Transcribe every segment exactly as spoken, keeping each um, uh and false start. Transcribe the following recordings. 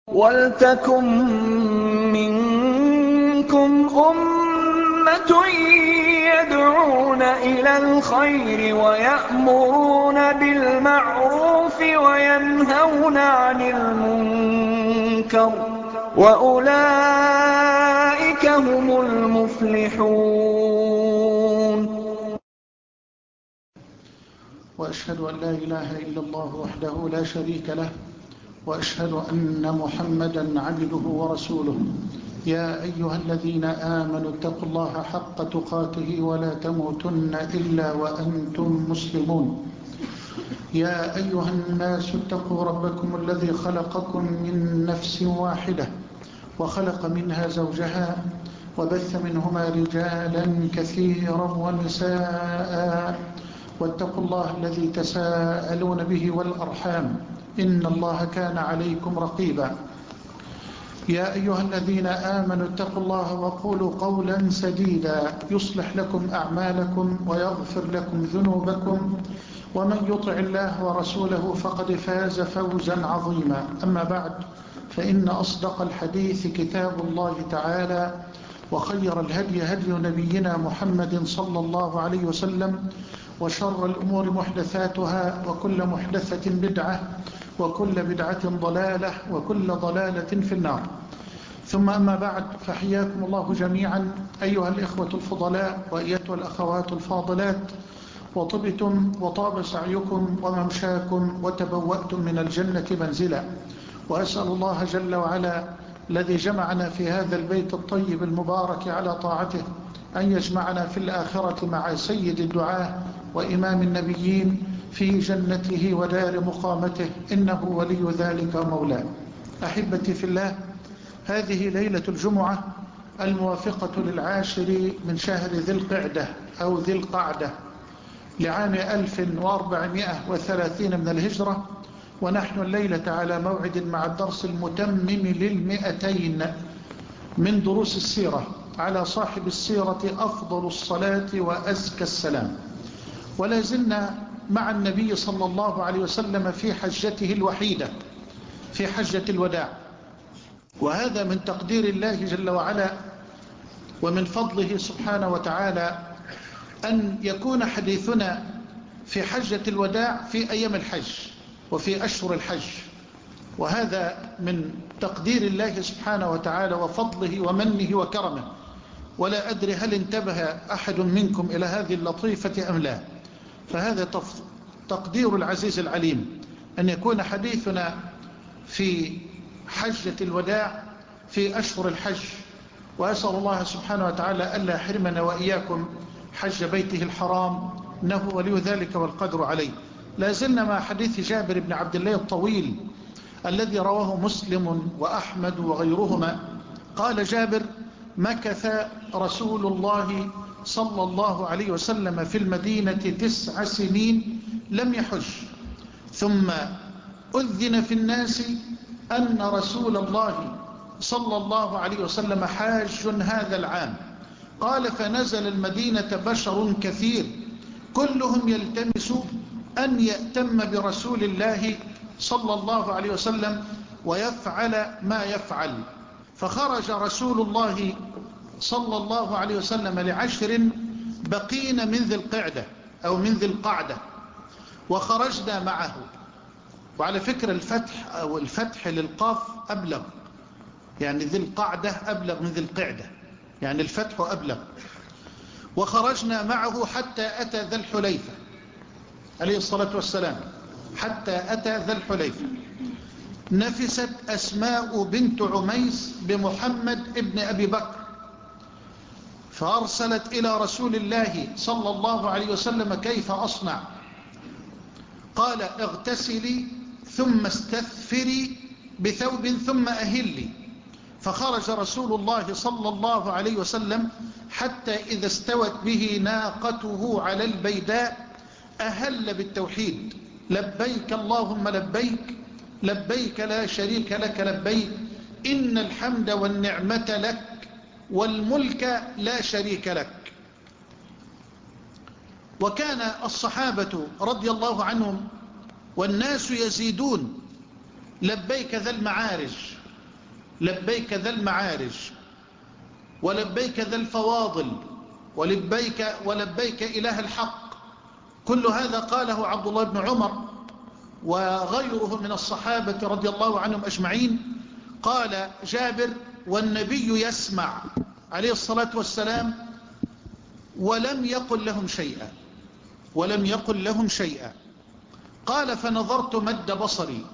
وَلْتَكُن مِّنكُمْ أُمَّةٌ يَدْعُونَ إِلَى الْخَيْرِ وَيَأْمُرُونَ بِالْمَعْرُوفِ وَيَنْهَوْنَ عَنِ الْمُنكَرِ ۚ وَأُولَٰئِكَ هُمُ الْمُفْلِحُونَ. وأشهد أن لا إله إلا الله وحده لا شريك له، وأشهد أن محمدا عبده ورسوله. يا أيها الذين آمنوا اتقوا الله حق تقاته ولا تموتن إلا وأنتم مسلمون. يا أيها الناس اتقوا ربكم الذي خلقكم من نفس واحدة وخلق منها زوجها وبث منهما رجالا كثيرا ونساء، واتقوا الله الذي تساءلون به والأرحام، إن الله كان عليكم رقيبا. يا أيها الذين آمنوا اتقوا الله وقولوا قولا سديدا يصلح لكم أعمالكم ويغفر لكم ذنوبكم، ومن يطع الله ورسوله فقد فاز فوزا عظيما. أما بعد، فإن أصدق الحديث كتاب الله تعالى، وخير الهدي هدي نبينا محمد صلى الله عليه وسلم، وشر الأمور محدثاتها، وكل محدثة بدعة، وكل بدعة ضلالة، وكل ضلالة في النار. ثم أما بعد، فحياكم الله جميعا أيها الإخوة الفضلاء وأيتها الأخوات الفاضلات، وطبتم وطاب سعيكم وممشاكم وتبوأتم من الجنة منزلا. وأسأل الله جل وعلا الذي جمعنا في هذا البيت الطيب المبارك على طاعته أن يجمعنا في الآخرة مع سيد الدعاة وإمام النبيين في جنته ودار مقامته، إنه ولي ذلك مولاه. أحبتي في الله، هذه ليلة الجمعة الموافقة للعاشر من شهر ذي القعدة أو ذي القعدة لعام ألف وأربعمائة وثلاثين من الهجرة، ونحن الليلة على موعد مع الدرس المتمم للمئتين من دروس السيرة على صاحب السيرة أفضل الصلاة وأزكى السلام. ولا زلنا مع النبي صلى الله عليه وسلم في حجته الوحيدة، في حجة الوداع، وهذا من تقدير الله جل وعلا ومن فضله سبحانه وتعالى أن يكون حديثنا في حجة الوداع في أيام الحج وفي أشهر الحج، وهذا من تقدير الله سبحانه وتعالى وفضله ومنه وكرمه. ولا أدري هل انتبه أحد منكم إلى هذه اللطيفة أم لا، فهذا تقدير العزيز العليم أن يكون حديثنا في حجة الوداع في أشهر الحج. وأسأل الله سبحانه وتعالى ألا يحرمنا وإياكم حج بيته الحرام، إنه ولي ذلك والقدر عليه. لا زلنا مع حديث جابر بن عبد الله الطويل الذي رواه مسلم وأحمد وغيرهما. قال جابر: مكث رسول الله صلى الله عليه وسلم في المدينة تسع سنين لم يحج، ثم أذن في الناس أن رسول الله صلى الله عليه وسلم حاج هذا العام. قال: فنزل المدينة بشر كثير كلهم يلتمس أن يأتم برسول الله صلى الله عليه وسلم ويفعل ما يفعل. فخرج رسول الله صلى الله عليه وسلم لعشر بقين من ذي القعدة أو من ذي القعدة، وخرجنا معه. وعلى فكرة الفتح أو الفتح للقاف أبلغ، يعني ذي القعدة أبلغ من ذي القعدة، يعني الفتح أبلغ. وخرجنا معه حتى أتى ذا الحليفة عليه الصلاة والسلام، حتى أتى ذا الحليفة. نفست أسماء بنت عميس بمحمد ابن أبي بكر، فأرسلت إلى رسول الله صلى الله عليه وسلم: كيف أصنع؟ قال: اغتسلي ثم استثفري بثوب ثم أهلي. فخرج رسول الله صلى الله عليه وسلم حتى إذا استوت به ناقته على البيداء أهل بالتوحيد: لبيك اللهم لبيك، لبيك لا شريك لك لبيك، إن الحمد والنعمة لك والملك لا شريك لك. وكان الصحابة رضي الله عنهم والناس يزيدون لبيك ذا المعارج، لبيك ذا المعارج ولبيك ذا الفواضل ولبيك, ولبيك إله الحق. كل هذا قاله عبد الله بن عمر وغيره من الصحابة رضي الله عنهم أجمعين. قال جابر: والنبي يسمع عليه الصلاة والسلام ولم يقل لهم شيئا ولم يقل لهم شيئا. قال: فنظرت مد بصري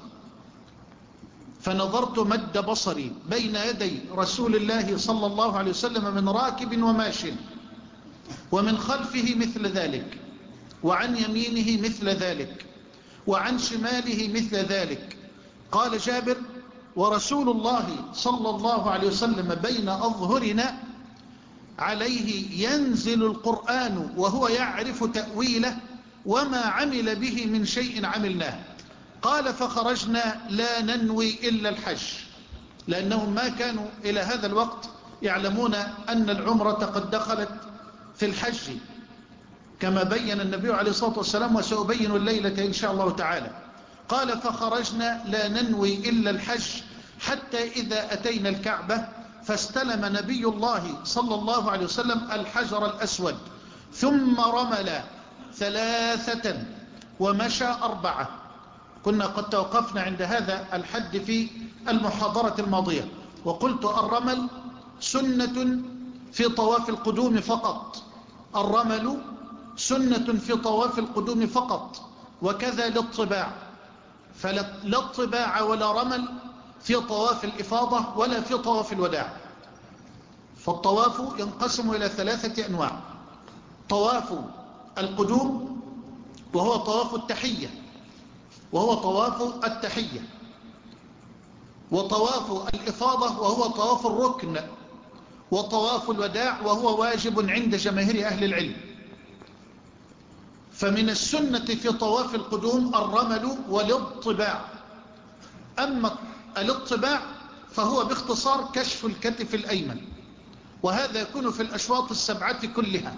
فنظرت مد بصري بين يدي رسول الله صلى الله عليه وسلم من راكب وماش، ومن خلفه مثل ذلك، وعن يمينه مثل ذلك، وعن شماله مثل ذلك. قال جابر: ورسول الله صلى الله عليه وسلم بين أظهرنا، عليه ينزل القرآن وهو يعرف تأويله، وما عمل به من شيء عملناه. قال: فخرجنا لا ننوي إلا الحج، لأنهم ما كانوا إلى هذا الوقت يعلمون أن العمرة قد دخلت في الحج كما بين النبي عليه الصلاة والسلام، وسأبين الليلة إن شاء الله تعالى. قال: فخرجنا لا ننوي إلا الحج حتى إذا أتينا الكعبة، فاستلم نبي الله صلى الله عليه وسلم الحجر الأسود، ثم رمل ثلاثة ومشى أربعة. كنا قد توقفنا عند هذا الحد في المحاضرة الماضية، وقلت: الرمل سنة في طواف القدوم فقط، الرمل سنة في طواف القدوم فقط، وكذا للطباع، فلا الطباع ولا رمل في طواف الإفاضة ولا في طواف الوداع. فالطواف ينقسم إلى ثلاثة أنواع: طواف القدوم وهو طواف التحية وهو طواف التحية وطواف الإفاضة وهو طواف الركن، وطواف الوداع وهو واجب عند جماهير أهل العلم. فمن السنة في طواف القدوم الرمل والاطباع. أما الاطباع فهو باختصار كشف الكتف الأيمن، وهذا يكون في الأشواط السبعة كلها.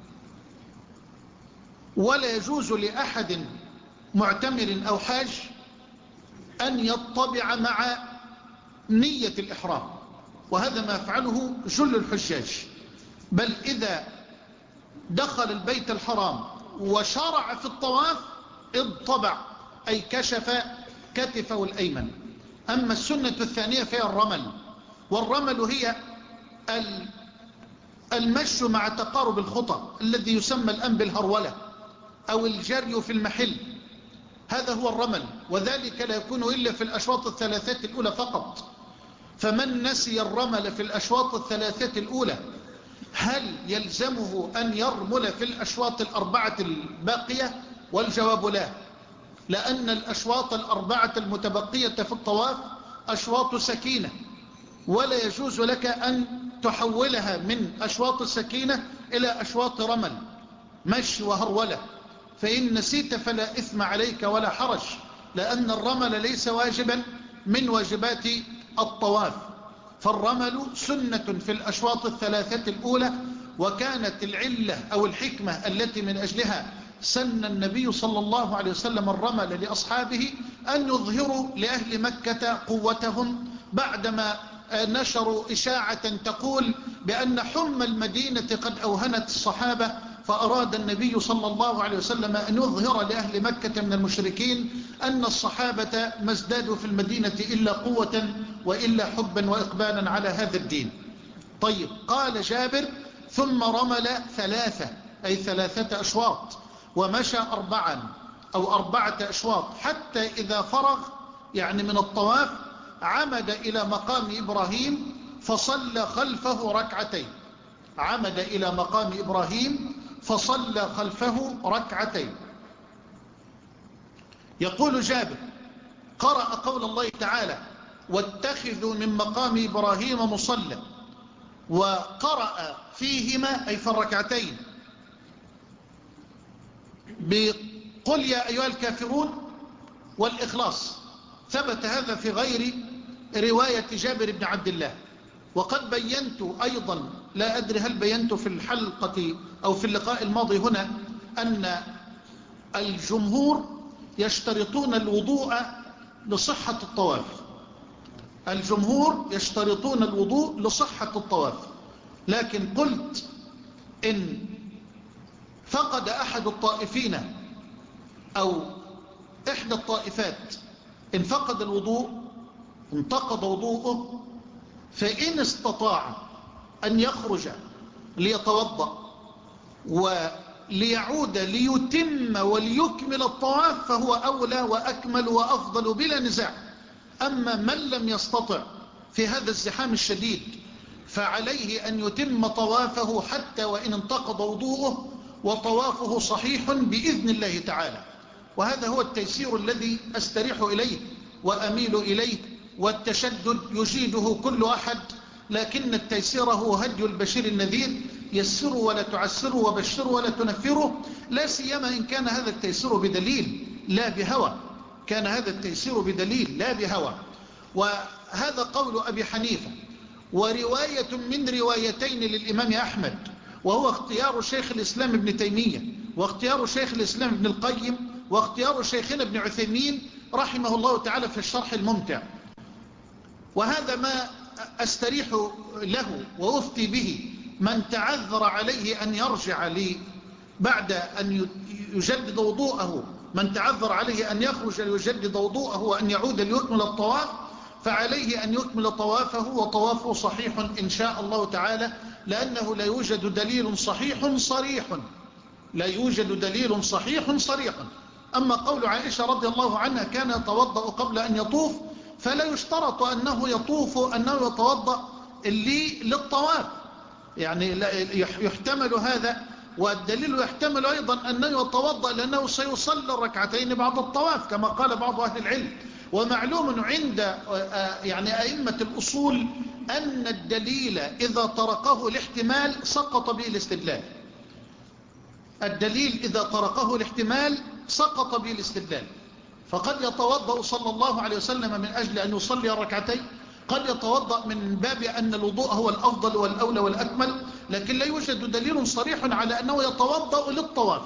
ولا يجوز لأحد معتمر أو حاج أن يطبع مع نية الإحرام، وهذا ما يفعله جل الحجاج. بل إذا دخل البيت الحرام وشرع في الطواف اطبع، أي كشف كتفه الأيمن. أما السنة الثانية فهي الرمل، والرمل هي المشي مع تقارب الخطى الذي يسمى الآن بالهرولة أو الجري في المحل، هذا هو الرمل، وذلك لا يكون إلا في الأشواط الثلاثات الأولى فقط. فمن نسي الرمل في الأشواط الثلاثات الأولى هل يلزمه أن يرمل في الأشواط الأربعة الباقية؟ والجواب لا، لأن الأشواط الأربعة المتبقية في الطواف أشواط سكينة، ولا يجوز لك أن تحولها من أشواط السكينة إلى أشواط رمل مشي وهرولة. فإن نسيت فلا إثم عليك ولا حرج، لأن الرمل ليس واجبا من واجبات الطواف. فالرمل سنة في الأشواط الثلاثة الأولى، وكانت العلة أو الحكمة التي من أجلها سن النبي صلى الله عليه وسلم الرمل لأصحابه أن يظهروا لأهل مكة قوتهم بعدما نشروا إشاعة تقول بأن حمى المدينة قد أوهنت الصحابة، فأراد النبي صلى الله عليه وسلم أن يظهر لأهل مكة من المشركين أن الصحابة ما ازدادوا في المدينة إلا قوة وإلا حبا وإقبالا على هذا الدين. طيب، قال جابر: ثم رمل ثلاثة، أي ثلاثة أشواط، ومشى أربعا أو أربعة أشواط، حتى إذا فرغ يعني من الطواف عمد إلى مقام إبراهيم فصلى خلفه ركعتين. عمد إلى مقام إبراهيم فصلى خلفه ركعتين. يقول جابر: قرأ قول الله تعالى: واتخذوا من مقام إبراهيم مصلى، وقرأ فيهما أي في الركعتين بقل يا أيها الكافرون والإخلاص. ثبت هذا في غير رواية جابر بن عبد الله. وقد بينت أيضا، لا أدري هل بينت في الحلقة أو في اللقاء الماضي هنا، أن الجمهور يشترطون الوضوء لصحة الطواف، الجمهور يشترطون الوضوء لصحة الطواف، لكن قلت إن فقد أحد الطائفين أو إحدى الطائفات إن فقد الوضوء انتقض وضوءه، فإن استطاع أن يخرج ليتوضأ وليعود ليتم وليكمل الطواف فهو أولى وأكمل وأفضل بلا نزاع. أما من لم يستطع في هذا الزحام الشديد فعليه أن يتم طوافه حتى وإن انتقض وضوءه، وطوافه صحيح بإذن الله تعالى. وهذا هو التيسير الذي أستريح إليه وأميل إليه، والتشدد يجيده كل أحد، لكن التيسير هو هدي البشير النذير، يسروا ولا تعسروا وبشروا ولا تنفروا، لا سيما إن كان هذا التيسير بدليل لا بهوى، كان هذا التيسير بدليل لا بهوى. وهذا قول أبي حنيفة، ورواية من روايتين للإمام أحمد، وهو اختيار شيخ الإسلام ابن تيمية، واختيار شيخ الإسلام ابن القيم، واختيار شيخنا ابن عثيمين رحمه الله تعالى في الشرح الممتع. وهذا ما أستريح له وأفتي به من تعذر عليه أن يرجع لي بعد أن يجدد وضوءه، من تعذر عليه أن يخرج ليجدد وضوءه وأن يعود ليكمل الطواف، فعليه أن يكمل طوافه، وطوافه صحيح إن شاء الله تعالى، لأنه لا يوجد دليل صحيح صريح، لا يوجد دليل صحيح صريح. أما قول عائشة رضي الله عنها كان يتوضأ قبل أن يطوف، فلا يشترط أنه يطوف أنه يتوضأ للطواف، يعني يحتمل هذا، والدليل يحتمل أيضا أنه يتوضأ لأنه سيصلي الركعتين بعد الطواف كما قال بعض أهل العلم. ومعلوم عند يعني أئمة الأصول أن الدليل إذا طرقه الاحتمال سقط به الاستدلال، الدليل إذا طرقه الاحتمال سقط به الاستدلال. فقد يتوضأ صلى الله عليه وسلم من أجل أن يصلي الركعتين، قد يتوضأ من باب أن الوضوء هو الأفضل والأولى والأكمل، لكن لا يوجد دليل صريح على أنه يتوضأ للطواف.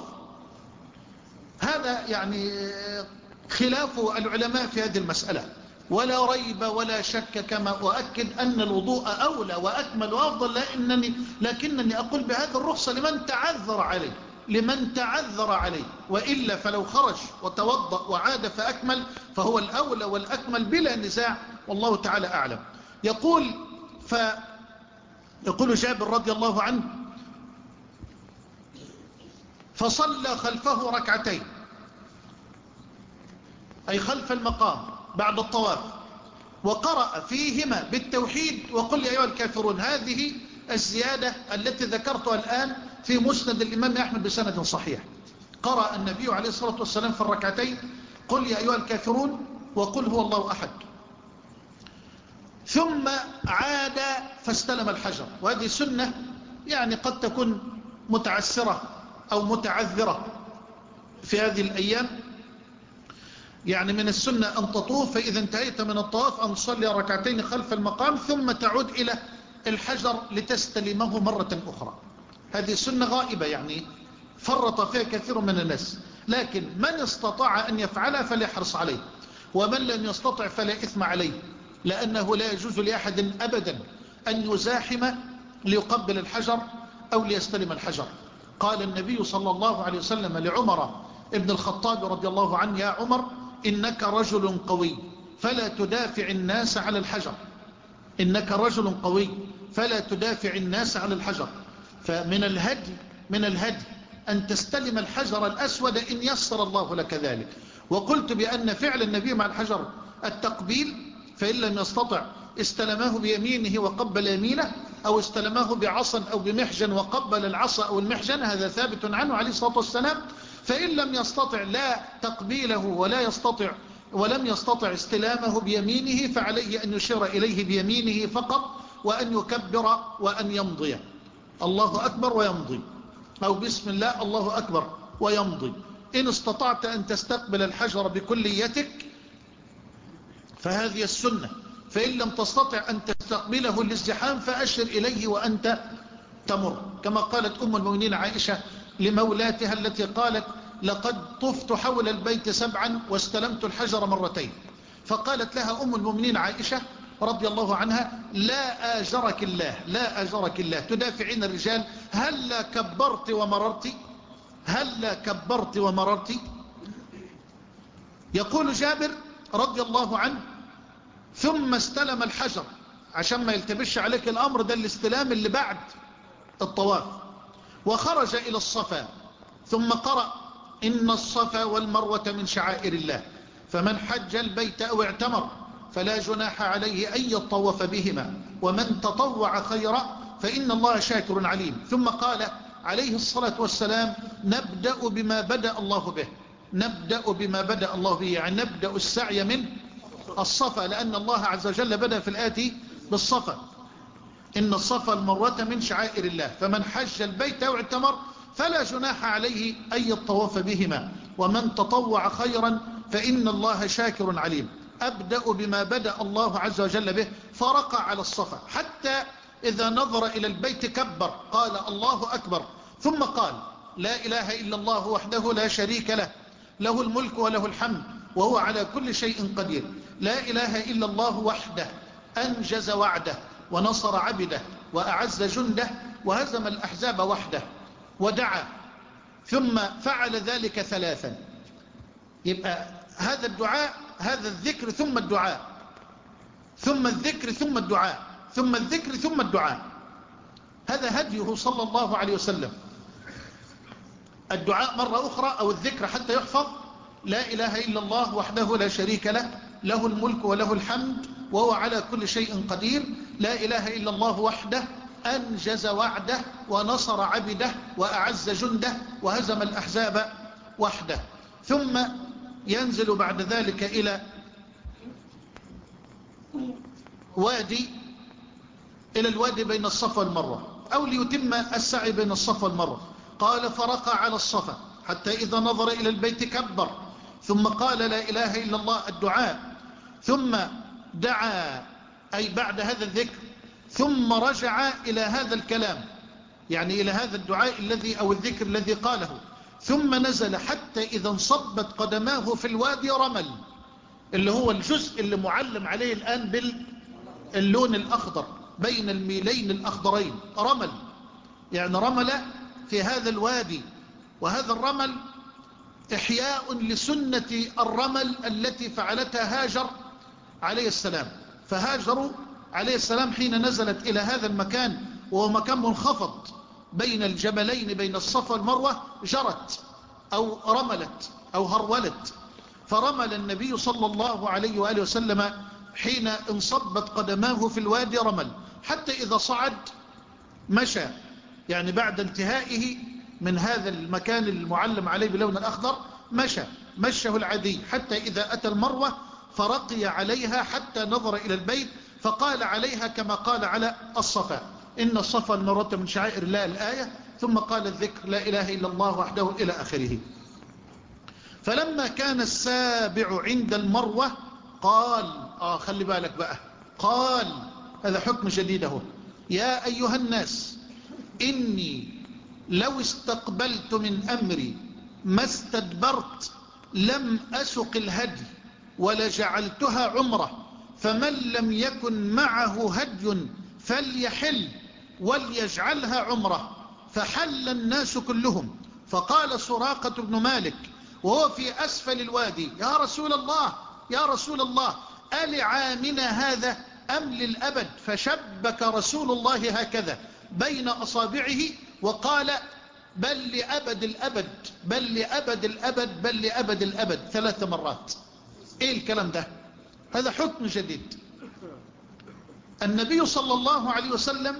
هذا يعني خلاف العلماء في هذه المسألة، ولا ريب ولا شك كما أؤكد أن الوضوء أولى وأكمل وأفضل، لأنني لكنني أقول بهذه الرخصة لمن تعذر عليه، لمن تعذر عليه، وإلا فلو خرج وتوضأ وعاد فأكمل فهو الأولى والأكمل بلا نزاع، والله تعالى أعلم. يقول فيقول جابر رضي الله عنه: فصلى خلفه ركعتين، أي خلف المقام بعد الطواف، وقرأ فيهما بالتوحيد وقل يا أيها الكافرون. هذه الزيادة التي ذكرتها الآن في مسند الإمام أحمد بسند صحيح. قرأ النبي عليه الصلاة والسلام في الركعتين قل يا أيها الكافرون وقل هو الله أحد، ثم عاد فاستلم الحجر. وهذه سنة يعني قد تكون متعسرة أو متعذرة في هذه الأيام، يعني من السنة أن تطوف فإذا انتهيت من الطواف أن تصلي ركعتين خلف المقام ثم تعود إلى الحجر لتستلمه مرة أخرى. هذه سنة غائبة يعني فرط فيها كثير من الناس، لكن من استطاع أن يفعلها فليحرص عليه، ومن لم يستطع فلا إثم عليه، لأنه لا يجوز لأحد أبدا أن يزاحم ليقبل الحجر أو ليستلم الحجر. قال النبي صلى الله عليه وسلم لعمر ابن الخطاب رضي الله عنه: يا عمر إنك رجل قوي فلا تدافع الناس على الحجر، إنك رجل قوي فلا تدافع الناس على الحجر. فمن الهدي من الهدي أن تستلم الحجر الأسود إن يسر الله لك ذلك. وقلت بأن فعل النبي مع الحجر التقبيل، فإن لم يستطع استلماه بيمينه وقبل يمينه، أو استلماه بعصا أو بمحجن وقبل العصا أو المحجن، هذا ثابت عنه عليه الصلاة والسلام. فإن لم يستطع لا تقبيله ولا يستطع ولم يستطع استلامه بيمينه، فعليه أن يشير إليه بيمينه فقط، وأن يكبر وأن يمضي الله أكبر ويمضي، أو بسم الله الله أكبر ويمضي. إن استطعت أن تستقبل الحجر بكليتك فهذه السنة، فإن لم تستطع أن تستقبله الازدحام فأشر إليه وأنت تمر، كما قالت أم المؤمنين عائشة لمولاتها التي قالت: لقد طفت حول البيت سبعا واستلمت الحجر مرتين. فقالت لها أم المؤمنين عائشة: رضي الله عنها: لا آجرك الله، لا آجرك الله، تدافعين الرجال، هل كبرت ومررت، هل كبرت ومررت. يقول جابر رضي الله عنه: ثم استلم الحجر، عشان ما يلتبش عليك الأمر، ده الاستلام اللي بعد الطواف، وخرج إلى الصفا، ثم قرأ: إن الصفا والمروة من شعائر الله، فمن حج البيت أو اعتمر فلا جناح عليه أن يطوف بهما، ومن تطوع خيرا فإن الله شاكر عليم. ثم قال عليه الصلاة والسلام: نبدأ بما بدأ الله به، نبدأ بما بدأ الله به، يعني نبدأ السعي من الصفا، لأن الله عز وجل بدأ في الآتي بالصفا: إن الصفا والمروة من شعائر الله، فمن حج البيت أو اعتمر فلا جناح عليه أن يطوف بهما، ومن تطوع خيرا فإن الله شاكر عليم. أبدأ بما بدأ الله عز وجل به، فرقع على الصفا حتى إذا نظر إلى البيت كبر، قال: الله أكبر، ثم قال: لا إله إلا الله وحده لا شريك له، له الملك وله الحمد وهو على كل شيء قدير، لا إله إلا الله وحده أنجز وعده ونصر عبده وأعز جنده وهزم الأحزاب وحده، ودعا، ثم فعل ذلك ثلاثا. يبقى هذا الدعاء، هذا الذكر ثم الدعاء، ثم الذكر ثم الدعاء، ثم الذكر ثم الدعاء، هذا هديه صلى الله عليه وسلم. الدعاء مرة أخرى أو الذكر حتى يحفظ: لا إله إلا الله وحده لا شريك له، له الملك وله الحمد وهو على كل شيء قدير، لا إله إلا الله وحده أنجز وعده ونصر عبده وأعز جنده وهزم الأحزاب وحده. ثم ينزل بعد ذلك إلى وادي، إلى الوادي بين الصفا والمروة، أو ليتم السعي بين الصفا والمروة. قال: فرقع على الصفا حتى إذا نظر إلى البيت كبر، ثم قال: لا إله إلا الله، الدعاء، ثم دعا، أي بعد هذا الذكر، ثم رجع إلى هذا الكلام، يعني إلى هذا الدعاء الذي أو الذكر الذي قاله، ثم نزل حتى إذا انصبت قدماه في الوادي رمل، اللي هو الجزء اللي معلم عليه الآن باللون الأخضر بين الميلين الأخضرين، رمل، يعني رمل في هذا الوادي. وهذا الرمل إحياء لسنة الرمل التي فعلتها هاجر عليه السلام. فهاجر عليه السلام حين نزلت إلى هذا المكان، وهو مكان منخفض بين الجبلين بين الصفا والمروة، جرت أو رملت أو هرولت، فرمل النبي صلى الله عليه وآله وسلم حين انصبت قدماه في الوادي رمل، حتى إذا صعد مشى، يعني بعد انتهائه من هذا المكان المعلم عليه بلون الأخضر مشى مشه العادي، حتى إذا أتى المروة فرقي عليها حتى نظر إلى البيت، فقال عليها كما قال على الصفا: إن الصفا والمروة من شعائر الله، الآية، ثم قال الذكر: لا إله إلا الله وحده إلى آخره. فلما كان السابع عند المروة قال، آه خلي بالك بقى، قال، هذا حكم جديد اهو: يا أيها الناس، إني لو استقبلت من أمري ما استدبرت لم أسق الهدي ولجعلتها عمرة، فمن لم يكن معه هدي فليحل وليجعلها عمرة. فحل الناس كلهم. فقال سراقة بن مالك وهو في أسفل الوادي: يا رسول الله، يا رسول الله، ألعامنا هذا أم للأبد؟ فشبك رسول الله هكذا بين أصابعه وقال: بل لأبد الأبد، بل لأبد الأبد، بل لأبد الأبد، ثلاث مرات. إيه الكلام ده؟ هذا حكم جديد. النبي صلى الله عليه وسلم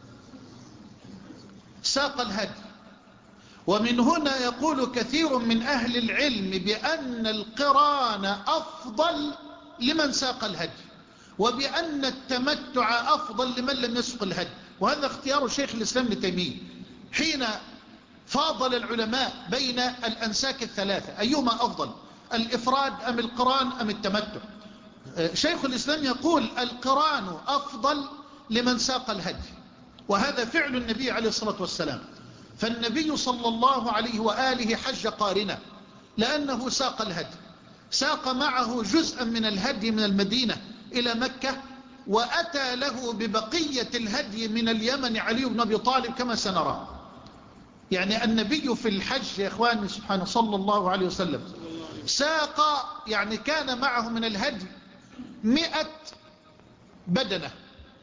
ساق الهدي، ومن هنا يقول كثير من أهل العلم بأن القران أفضل لمن ساق الهدي، وبأن التمتع أفضل لمن لم يسق الهدي. وهذا اختيار شيخ الإسلام ابن تيمية حين فاضل العلماء بين الأنساك الثلاثة أيهما أفضل، الإفراد أم القران أم التمتع. شيخ الإسلام يقول القران أفضل لمن ساق الهدي، وهذا فعل النبي عليه الصلاة والسلام. فالنبي صلى الله عليه وآله حج قارنا لأنه ساق الهدي، ساق معه جزءا من الهدي من المدينة إلى مكة، وأتى له ببقية الهدي من اليمن علي بن أبي طالب كما سنرى. يعني النبي في الحج يا إخواني سبحانه صلى الله عليه وسلم ساق، يعني كان معه من الهدي مئة بدنة.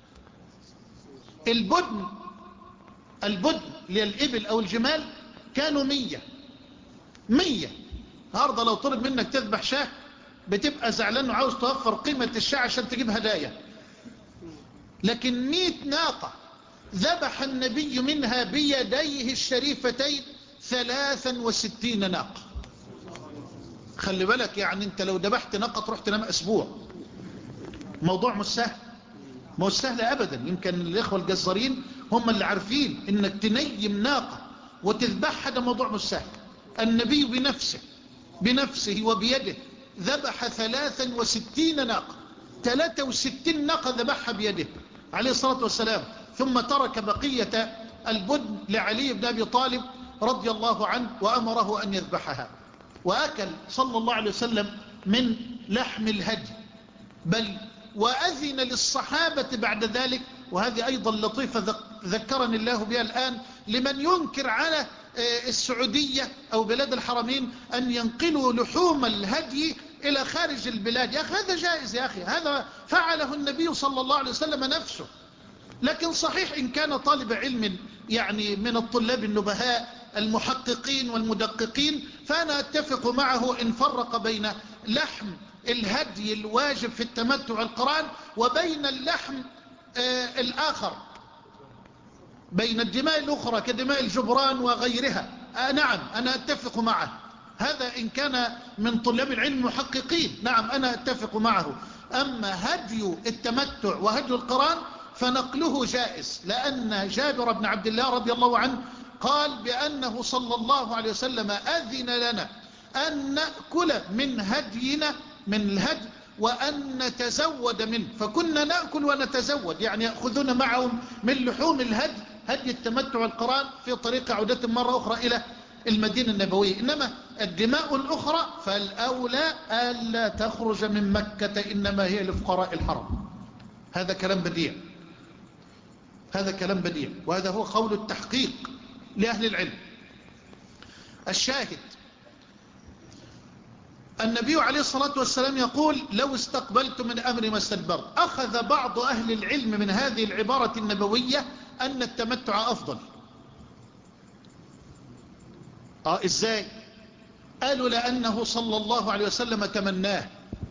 البدن البدن للإبل أو الجمال كانوا مية مية. النهارده لو طلب منك تذبح شاه بتبقى زعلان وعاوز توفر قيمة الشاه عشان تجيب هدايا، لكن مئة ناقة ذبح النبي منها بيديه الشريفتين ثلاثا وستين ناقة. خلي بالك، يعني انت لو ذبحت ناقة تروح تنام اسبوع. موضوع مش سهل، مش سهل ابدا. يمكن الاخوة الجزارين هم اللي عارفين انك تنيم ناقة وتذبحها، ده موضوع مش سهل. النبي بنفسه بنفسه وبيده ذبح ثلاثا وستين ناقة، ثلاثة وستين ناقة ذبحها بيده عليه الصلاة والسلام. ثم ترك بقية البدن لعلي بن أبي طالب رضي الله عنه وأمره أن يذبحها. وأكل صلى الله عليه وسلم من لحم الهدي، بل وأذن للصحابة بعد ذلك. وهذه أيضا لطيفة ذكرني الله بها الآن لمن ينكر على السعودية أو بلاد الحرمين أن ينقلوا لحوم الهدي إلى خارج البلاد. يا أخي هذا جائز، يا أخي هذا فعله النبي صلى الله عليه وسلم نفسه. لكن صحيح إن كان طالب علم يعني من الطلاب النبهاء المحققين والمدققين فأنا أتفق معه إن فرق بين لحم الهدي الواجب في التمتع القران وبين اللحم آه الآخر، بين الدماء الأخرى كدماء الجبران وغيرها. آه نعم أنا أتفق معه، هذا إن كان من طلاب العلم محققين، نعم أنا أتفق معه. أما هدي التمتع وهدي القران فنقله جائز، لأن جابر بن عبد الله رضي الله عنه قال بأنه صلى الله عليه وسلم أذن لنا أن نأكل من هدينا من الهدي وأن نتزود منه، فكنا نأكل ونتزود، يعني يأخذون معهم من لحوم الهدي هدي التمتع القران في طريق عودة مرة أخرى إلى المدينة النبوية. إنما الدماء الأخرى فالأولى ألا تخرج من مكة، إنما هي لفقراء الحرم. هذا كلام بديع، هذا كلام بديع، وهذا هو قول التحقيق لأهل العلم. الشاهد النبي عليه الصلاة والسلام يقول لو استقبلت من أمر ما استدبرت. أخذ بعض أهل العلم من هذه العبارة النبوية أن التمتع أفضل. آه إزاي؟ قالوا لأنه صلى الله عليه وسلم تمناه،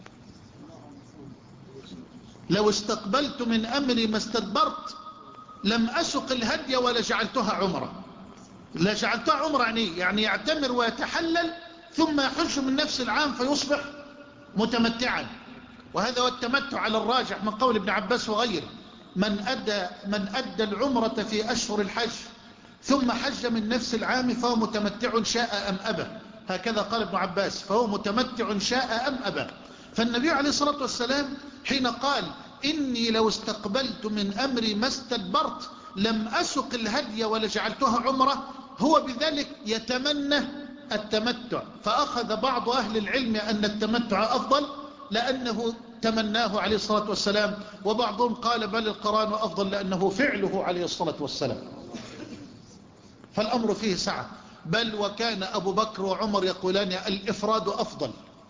لو استقبلت من أمري ما استدبرت لم أسق الهدي ولا جعلتها عمرة. لا جعلتها عمرة يعني يعني يعتمر ويتحلل ثم يحج من نفس العام فيصبح متمتعا. وهذا هو التمتع على الراجح من قول ابن عباس وغيره. من أدى, من أدى العمرة في أشهر الحج ثم حج من نفس العام فهو متمتع شاء أم أبى، هكذا قال ابن عباس، فهو متمتع شاء أم أبى. فالنبي عليه الصلاة والسلام حين قال إني لو استقبلت من أمري ما استدبرت لم أسق الهدي ولا جعلتها عمرة، هو بذلك يتمنى التمتع. فأخذ بعض أهل العلم أن التمتع أفضل لأنه تمناه عليه الصلاة والسلام، وبعضهم قال بل القران أفضل لأنه فعله عليه الصلاة والسلام. فالأمر فيه سعة. بل وكان أبو بكر وعمر يقولان الإفراد أفضل.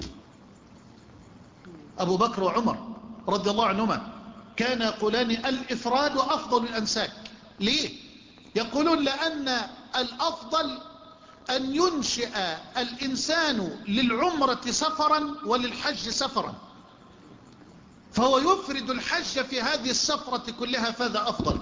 أبو بكر وعمر رضي الله عنهما كان يقولان الإفراد أفضل الأنساك. ليه؟ يقولون لأن الأفضل أن ينشئ الإنسان للعمرة سفرا وللحج سفرا، فهو يفرد الحج في هذه السفرة كلها، فهذا أفضل.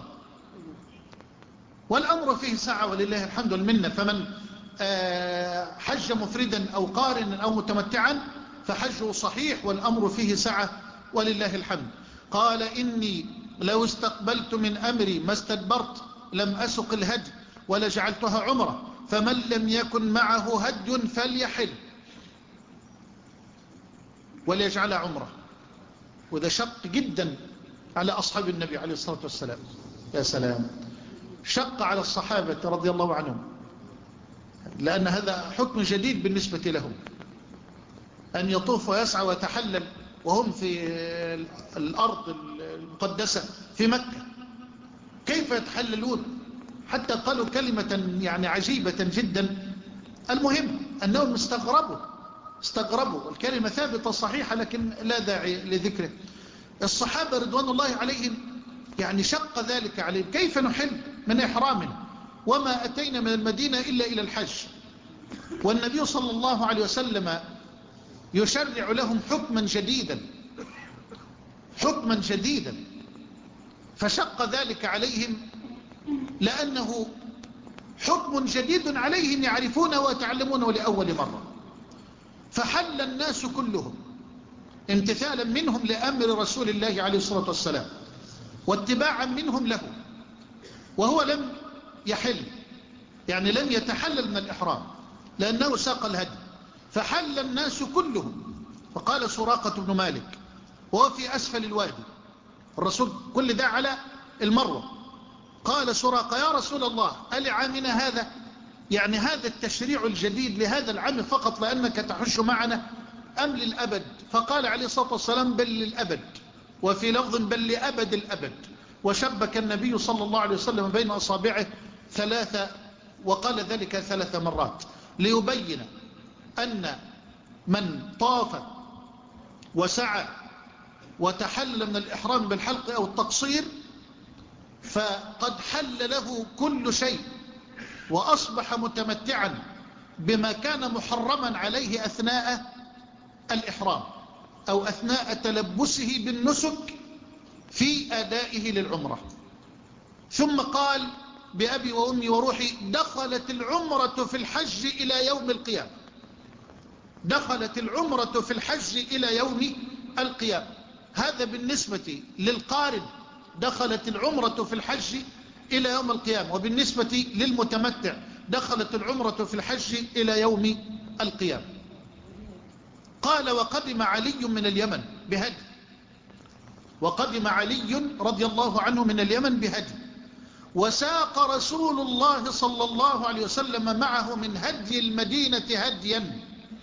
والأمر فيه سعة ولله الحمد والمنة. فمن حج مفردا أو قارنا أو متمتعا فحجه صحيح والأمر فيه سعة ولله الحمد. قال إني لو استقبلت من أمري ما استدبرت لم أسق الهدي ولا جعلتها عمرة، فمن لم يكن معه هدي فليحل وليجعلها عمرة. وده شق جدا على أصحاب النبي عليه الصلاة والسلام. يا سلام، شق على الصحابة رضي الله عنهم، لأن هذا حكم جديد بالنسبة لهم أن يطوف ويسعى ويتحلل وهم في الأرض المقدسة في مكة، كيف يتحللون؟ حتى قالوا كلمة يعني عجيبة جدا. المهم أنهم استغربوا استغربوا والكلمة ثابتة صحيحة لكن لا داعي لذكره. الصحابة رضوان الله عليهم يعني شق ذلك عليهم، كيف نحل من إحرامنا وما أتينا من المدينة إلا إلى الحج، والنبي صلى الله عليه وسلم يشرع لهم حكما جديدا حكما جديدا فشق ذلك عليهم لأنه حكم جديد عليهم يعرفونه ويتعلمونه لأول مرة. فحل الناس كلهم امتثالا منهم لأمر رسول الله عليه الصلاة والسلام واتباعا منهم له، وهو لم يحل، يعني لم يتحلل من الإحرام لأنه ساق الهدي. فحل الناس كلهم. وقال سراقة بن مالك وهو في أسفل الوادي، الرسول كل ده على المروة، قال سراقة يا رسول الله ألعامنا هذا؟ يعني هذا التشريع الجديد لهذا العام فقط لأنك تحج معنا أم للأبد؟ فقال عليه الصلاة والسلام بل للأبد، وفي لفظ بل لأبد الأبد. وشبك النبي صلى الله عليه وسلم بين أصابعه ثلاثة، وقال ذلك ثلاث مرات ليبين أن من طاف وسعى وتحل من الإحرام بالحلق أو التقصير فقد حل له كل شيء، وأصبح متمتعا بما كان محرما عليه أثناء الإحرام أو أثناء تلبسه بالنسك في أدائه للعمرة. ثم قال بأبي وأمي وروحي دخلت العمرة في الحج إلى يوم القيامة، دخلت العمرة في الحج إلى يوم القيامة. هذا بالنسبة للقارن دخلت العمرة في الحج إلى يوم القيامة، وبالنسبة للمتمتع دخلت العمرة في الحج إلى يوم القيامة. قال وقدم علي من اليمن بهدي، وقدم علي رضي الله عنه من اليمن بهدي، وساق رسول الله صلى الله عليه وسلم معه من هدي المدينة هديا،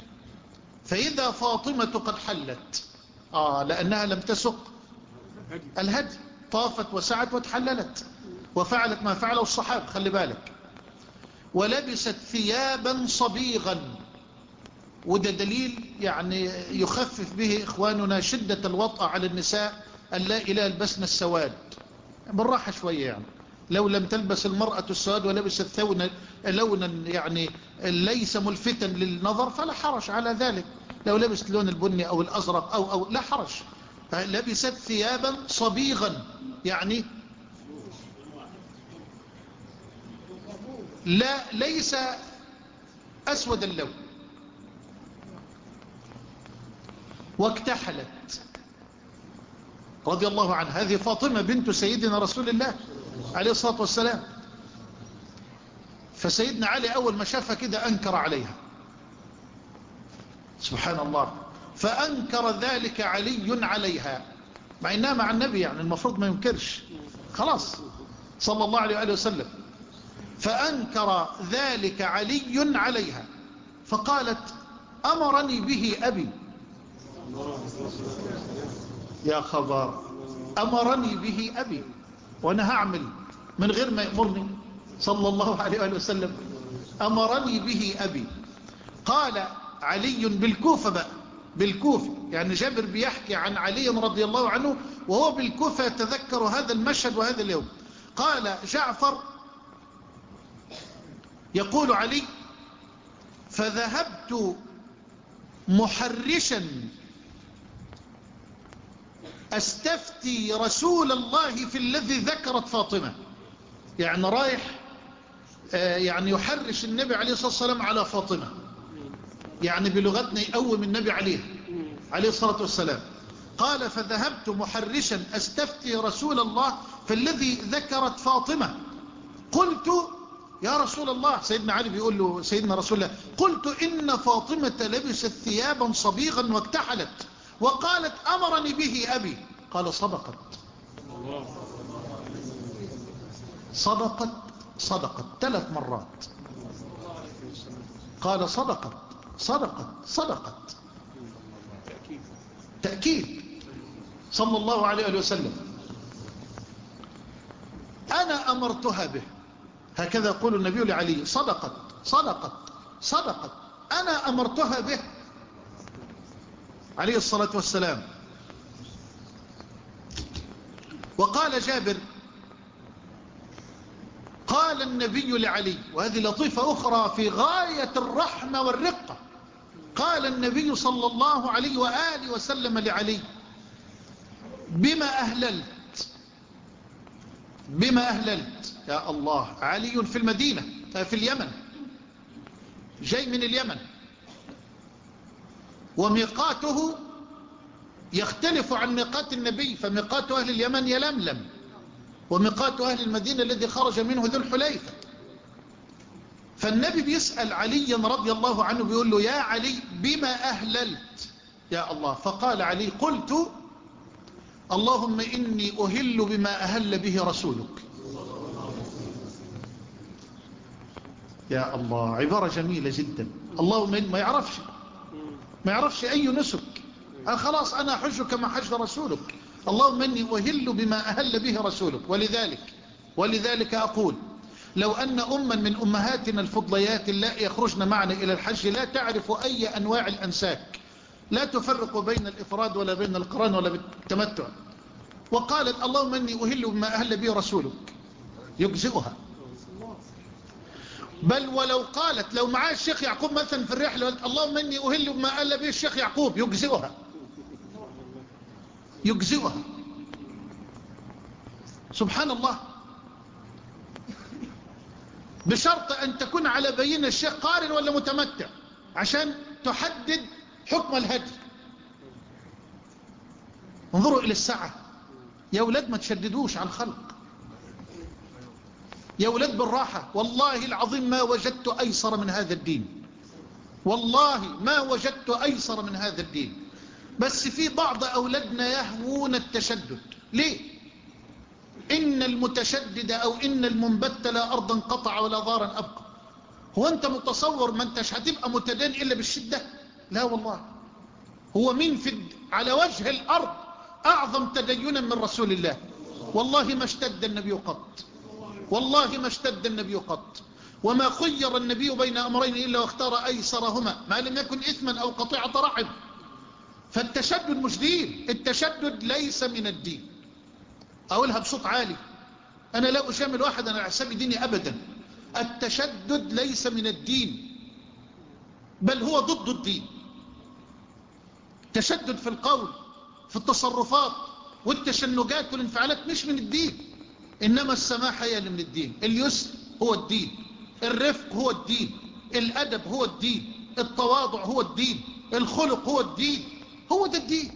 فإذا فاطمة قد حلت آه لأنها لم تسق الهدي، طافت وسعت وتحللت وفعلت ما فعله الصحابة، خلي بالك، ولبست ثيابا صبيغا. وده دليل يعني يخفف به إخواننا شدة الوطأ على النساء أن لا إله يلبسن السواد، بالراحة شوية. يعني لو لم تلبس المرأة السواد ولبست ثونا لونا يعني ليس ملفتا للنظر فلا حرج على ذلك، لو لبست لون البني أو الأزرق أو, أو لا حرج. لبست ثيابا صبيغا يعني لا ليس أسود اللون، واكتحلت رضي الله عنها. هذه فاطمة بنت سيدنا رسول الله عليه الصلاة والسلام. فسيدنا علي أول ما شافها كده أنكر عليها، سبحان الله، فأنكر ذلك علي عليها، مع إنها مع النبي يعني المفروض ما ينكرش، خلاص صلى الله عليه وآله وسلم. فأنكر ذلك علي عليها فقالت أمرني به أبي. يا خبر، أمرني به أبي وأنا هعمل من غير ما يأمرني صلى الله عليه وآله وسلم؟ أمرني به أبي. قال علي بالكوفة بقى، بالكوفة، يعني جابر بيحكي عن علي رضي الله عنه وهو بالكوفة يتذكر هذا المشهد وهذا اليوم. قال جعفر يقول علي فذهبت محرشا أستفتي رسول الله في الذي ذكرت فاطمة، يعني رايح يعني يحرش النبي عليه الصلاة والسلام على فاطمة، يعني بلغتنا يقوم النبي عليه عليه الصلاة والسلام. قال فذهبت محرشا أستفتي رسول الله في الذي ذكرت فاطمة، قلت يا رسول الله، سيدنا علي بيقول له سيدنا رسول الله، قلت إن فاطمة لبست ثيابا صبيغا واكتحلت وقالت أمرني به أبي. قال صدقت صدقت صدقت ثلاث مرات. قال صدقت صدقت صدقت تأكيد صلى الله عليه وسلم. أنا أمرتها به. هكذا يقول النبي لعلي: صدقت صدقت صدقت، أنا أمرتها به عليه الصلاة والسلام. وقال جابر: قال النبي لعلي، وهذه لطيفة أخرى في غاية الرحمة والرقة، قال النبي صلى الله عليه وآله وسلم لعلي: بما أهللت بما أهللت يا الله. علي في المدينة، في اليمن، جاي من اليمن، وميقاته يختلف عن ميقات النبي، فميقات أهل اليمن يلملم، وميقات أهل المدينة الذي خرج منه ذو الحليفة. فالنبي بيسأل عليا رضي الله عنه، بيقول له: يا علي بما أهللت يا الله؟ فقال علي: قلت اللهم إني أهل بما أهل به رسولك. يا الله، عبارة جميلة جدا. اللهم إن ما يعرفش ما يعرفش أي نسك، أنا خلاص أنا أحج كما حج رسولك. اللهم إني أهل بما أهل به رسولك. ولذلك ولذلك أقول: لو أن أما من أمهاتنا الفضليات اللائي يخرجن معنا إلى الحج لا تعرف أي أنواع الأنساك، لا تفرق بين الإفراد ولا بين القران ولا بالتمتع، وقالت اللهم إني أهل بما أهل به رسولك، يجزئها. بل ولو قالت لو معاه الشيخ يعقوب مثلا في الرحلة، اللهم إني أهل بما أهل به الشيخ يعقوب، يجزئها يجزئها سبحان الله، بشرط أن تكون على بينة الشيخ قارن ولا متمتع عشان تحدد حكم الهدي. انظروا إلى الساعة يا أولاد، ما تشددوش على الخلق يا أولاد، بالراحة. والله العظيم ما وجدت أيسر من هذا الدين، والله ما وجدت أيسر من هذا الدين. بس في بعض أولادنا يهوون التشدد. ليه؟ إن المتشدد أو إن المنبت لا أرضا قطع ولا ضارا أبقى. هو أنت متصور ما أنتش هتبقى متدين إلا بالشدة؟ لا والله. هو مين في على وجه الأرض أعظم تدينا من رسول الله؟ والله ما اشتد النبي قط، والله ما اشتد النبي قط، وما خير النبي بين أمرين إلا واختار أيسرهما ما لم يكن إثما أو قطيعة رحم. فالتشدد مش دين، التشدد ليس من الدين. أقولها بصوت عالي، أنا لا أشامل واحد على حساب ديني أبدا. التشدد ليس من الدين، بل هو ضد الدين. تشدد في القول، في التصرفات والتشنجات والانفعالات مش من الدين، إنما السماحة هي اللي من الدين. اليسر هو الدين، الرفق هو الدين، الأدب هو الدين، التواضع هو الدين، الخلق هو الدين، هو ده الدين.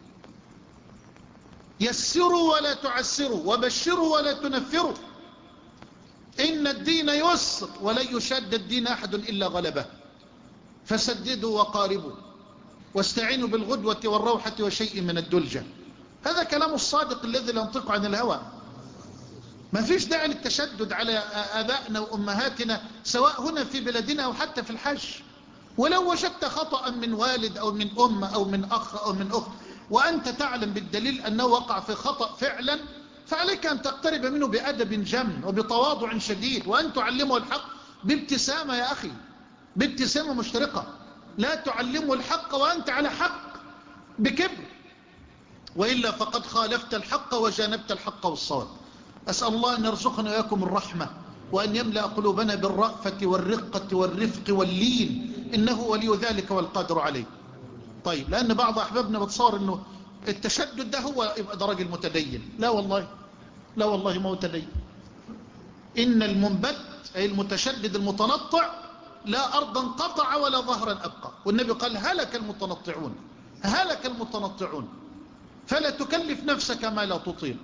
يسروا ولا تعسروا، وبشروا ولا تنفروا، إن الدين يسر ولن يشاد الدين أحد إلا غلبه، فسددوا وقاربوا واستعينوا بالغدوة والروحة وشيء من الدلجة. هذا كلام الصادق الذي لا ينطق عن الهوى. ما فيش داعي للتشدد على آبائنا وأمهاتنا سواء هنا في بلادنا أو حتى في الحج. ولو وجدت خطأ من والد أو من أم أو من أخ أو من أخت وأنت تعلم بالدليل أنه وقع في خطأ فعلا، فعليك أن تقترب منه بأدب جم وبتواضع شديد، وأن تعلمه الحق بابتسامة يا أخي، بابتسامة مشرقة. لا تعلمه الحق وأنت على حق بكبر، وإلا فقد خالفت الحق وجانبت الحق والصواب. أسأل الله أن يرزقنا وإياكم الرحمة، وأن يملأ قلوبنا بالرأفة والرقة والرفق واللين، إنه ولي ذلك والقادر عليه. طيب، لأن بعض أحبابنا بتصور أنه التشدد ده هو ده راجل متدين. لا والله، لا والله ما متدين. إن المنبت أي المتشدد المتنطع لا أرضا قطع ولا ظهرا أبقى. والنبي قال هلك المتنطعون، هلك المتنطعون. فلا تكلف نفسك ما لا تطيق.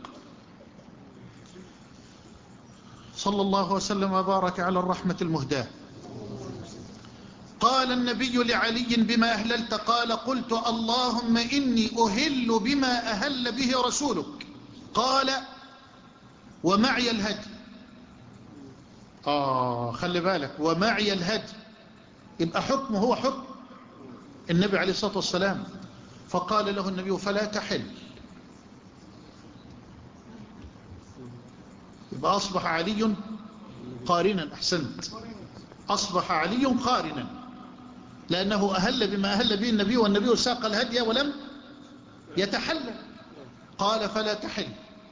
صلى الله وسلم وبارك على الرحمة المهداة. قال النبي لعلي بما أهللت؟ قال قلت اللهم إني أهل بما أهل به رسولك. قال ومعي الهدي. آه خلي بالك، ومعي الهدي يبقى حكمه هو حكم النبي عليه الصلاة والسلام. فقال له النبي فلا تحل. يبقى أصبح علي قارنا. أحسنت، أصبح علي قارنا، لأنه أهل بما أهل به النبي، والنبي ساق الهدي ولم يتحل. قال فلا تحل.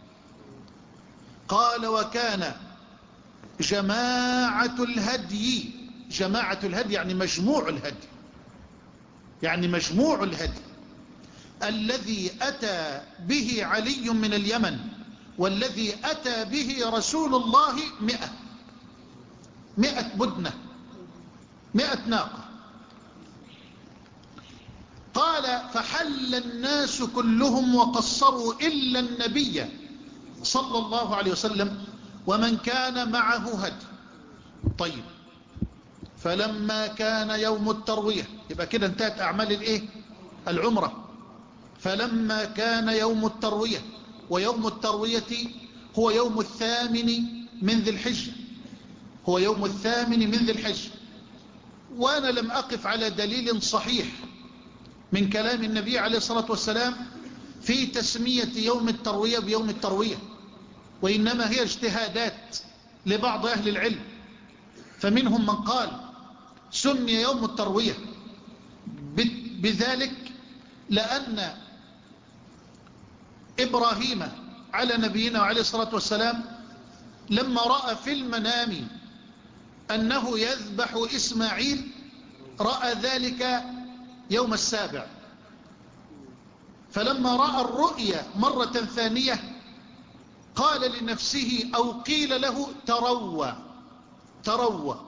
قال وكان جماعة الهدي، جماعة الهدي يعني مجموع الهدي، يعني مجموع الهدي الذي أتى به علي من اليمن والذي أتى به رسول الله مئة مئة بدنة، مئة ناقة. قال فحل الناس كلهم وقصروا إلا النبي صلى الله عليه وسلم ومن كان معه هدي. طيب، فلما كان يوم التروية، يبقى كده انتهت أعمال الايه؟ العمرة. فلما كان يوم التروية، ويوم التروية هو يوم الثامن من ذي الحجة، هو يوم الثامن من ذي الحجة. وأنا لم أقف على دليل صحيح من كلام النبي عليه الصلاة والسلام في تسمية يوم التروية بيوم التروية، وإنما هي اجتهادات لبعض أهل العلم. فمنهم من قال سمي يوم التروية بذلك لأن إبراهيم على نبينا وعليه الصلاة والسلام لما رأى في المنام أنه يذبح إسماعيل رأى ذلك يوم السابع، فلما رأى الرؤيا مرة ثانية قال لنفسه أو قيل له تروى تروى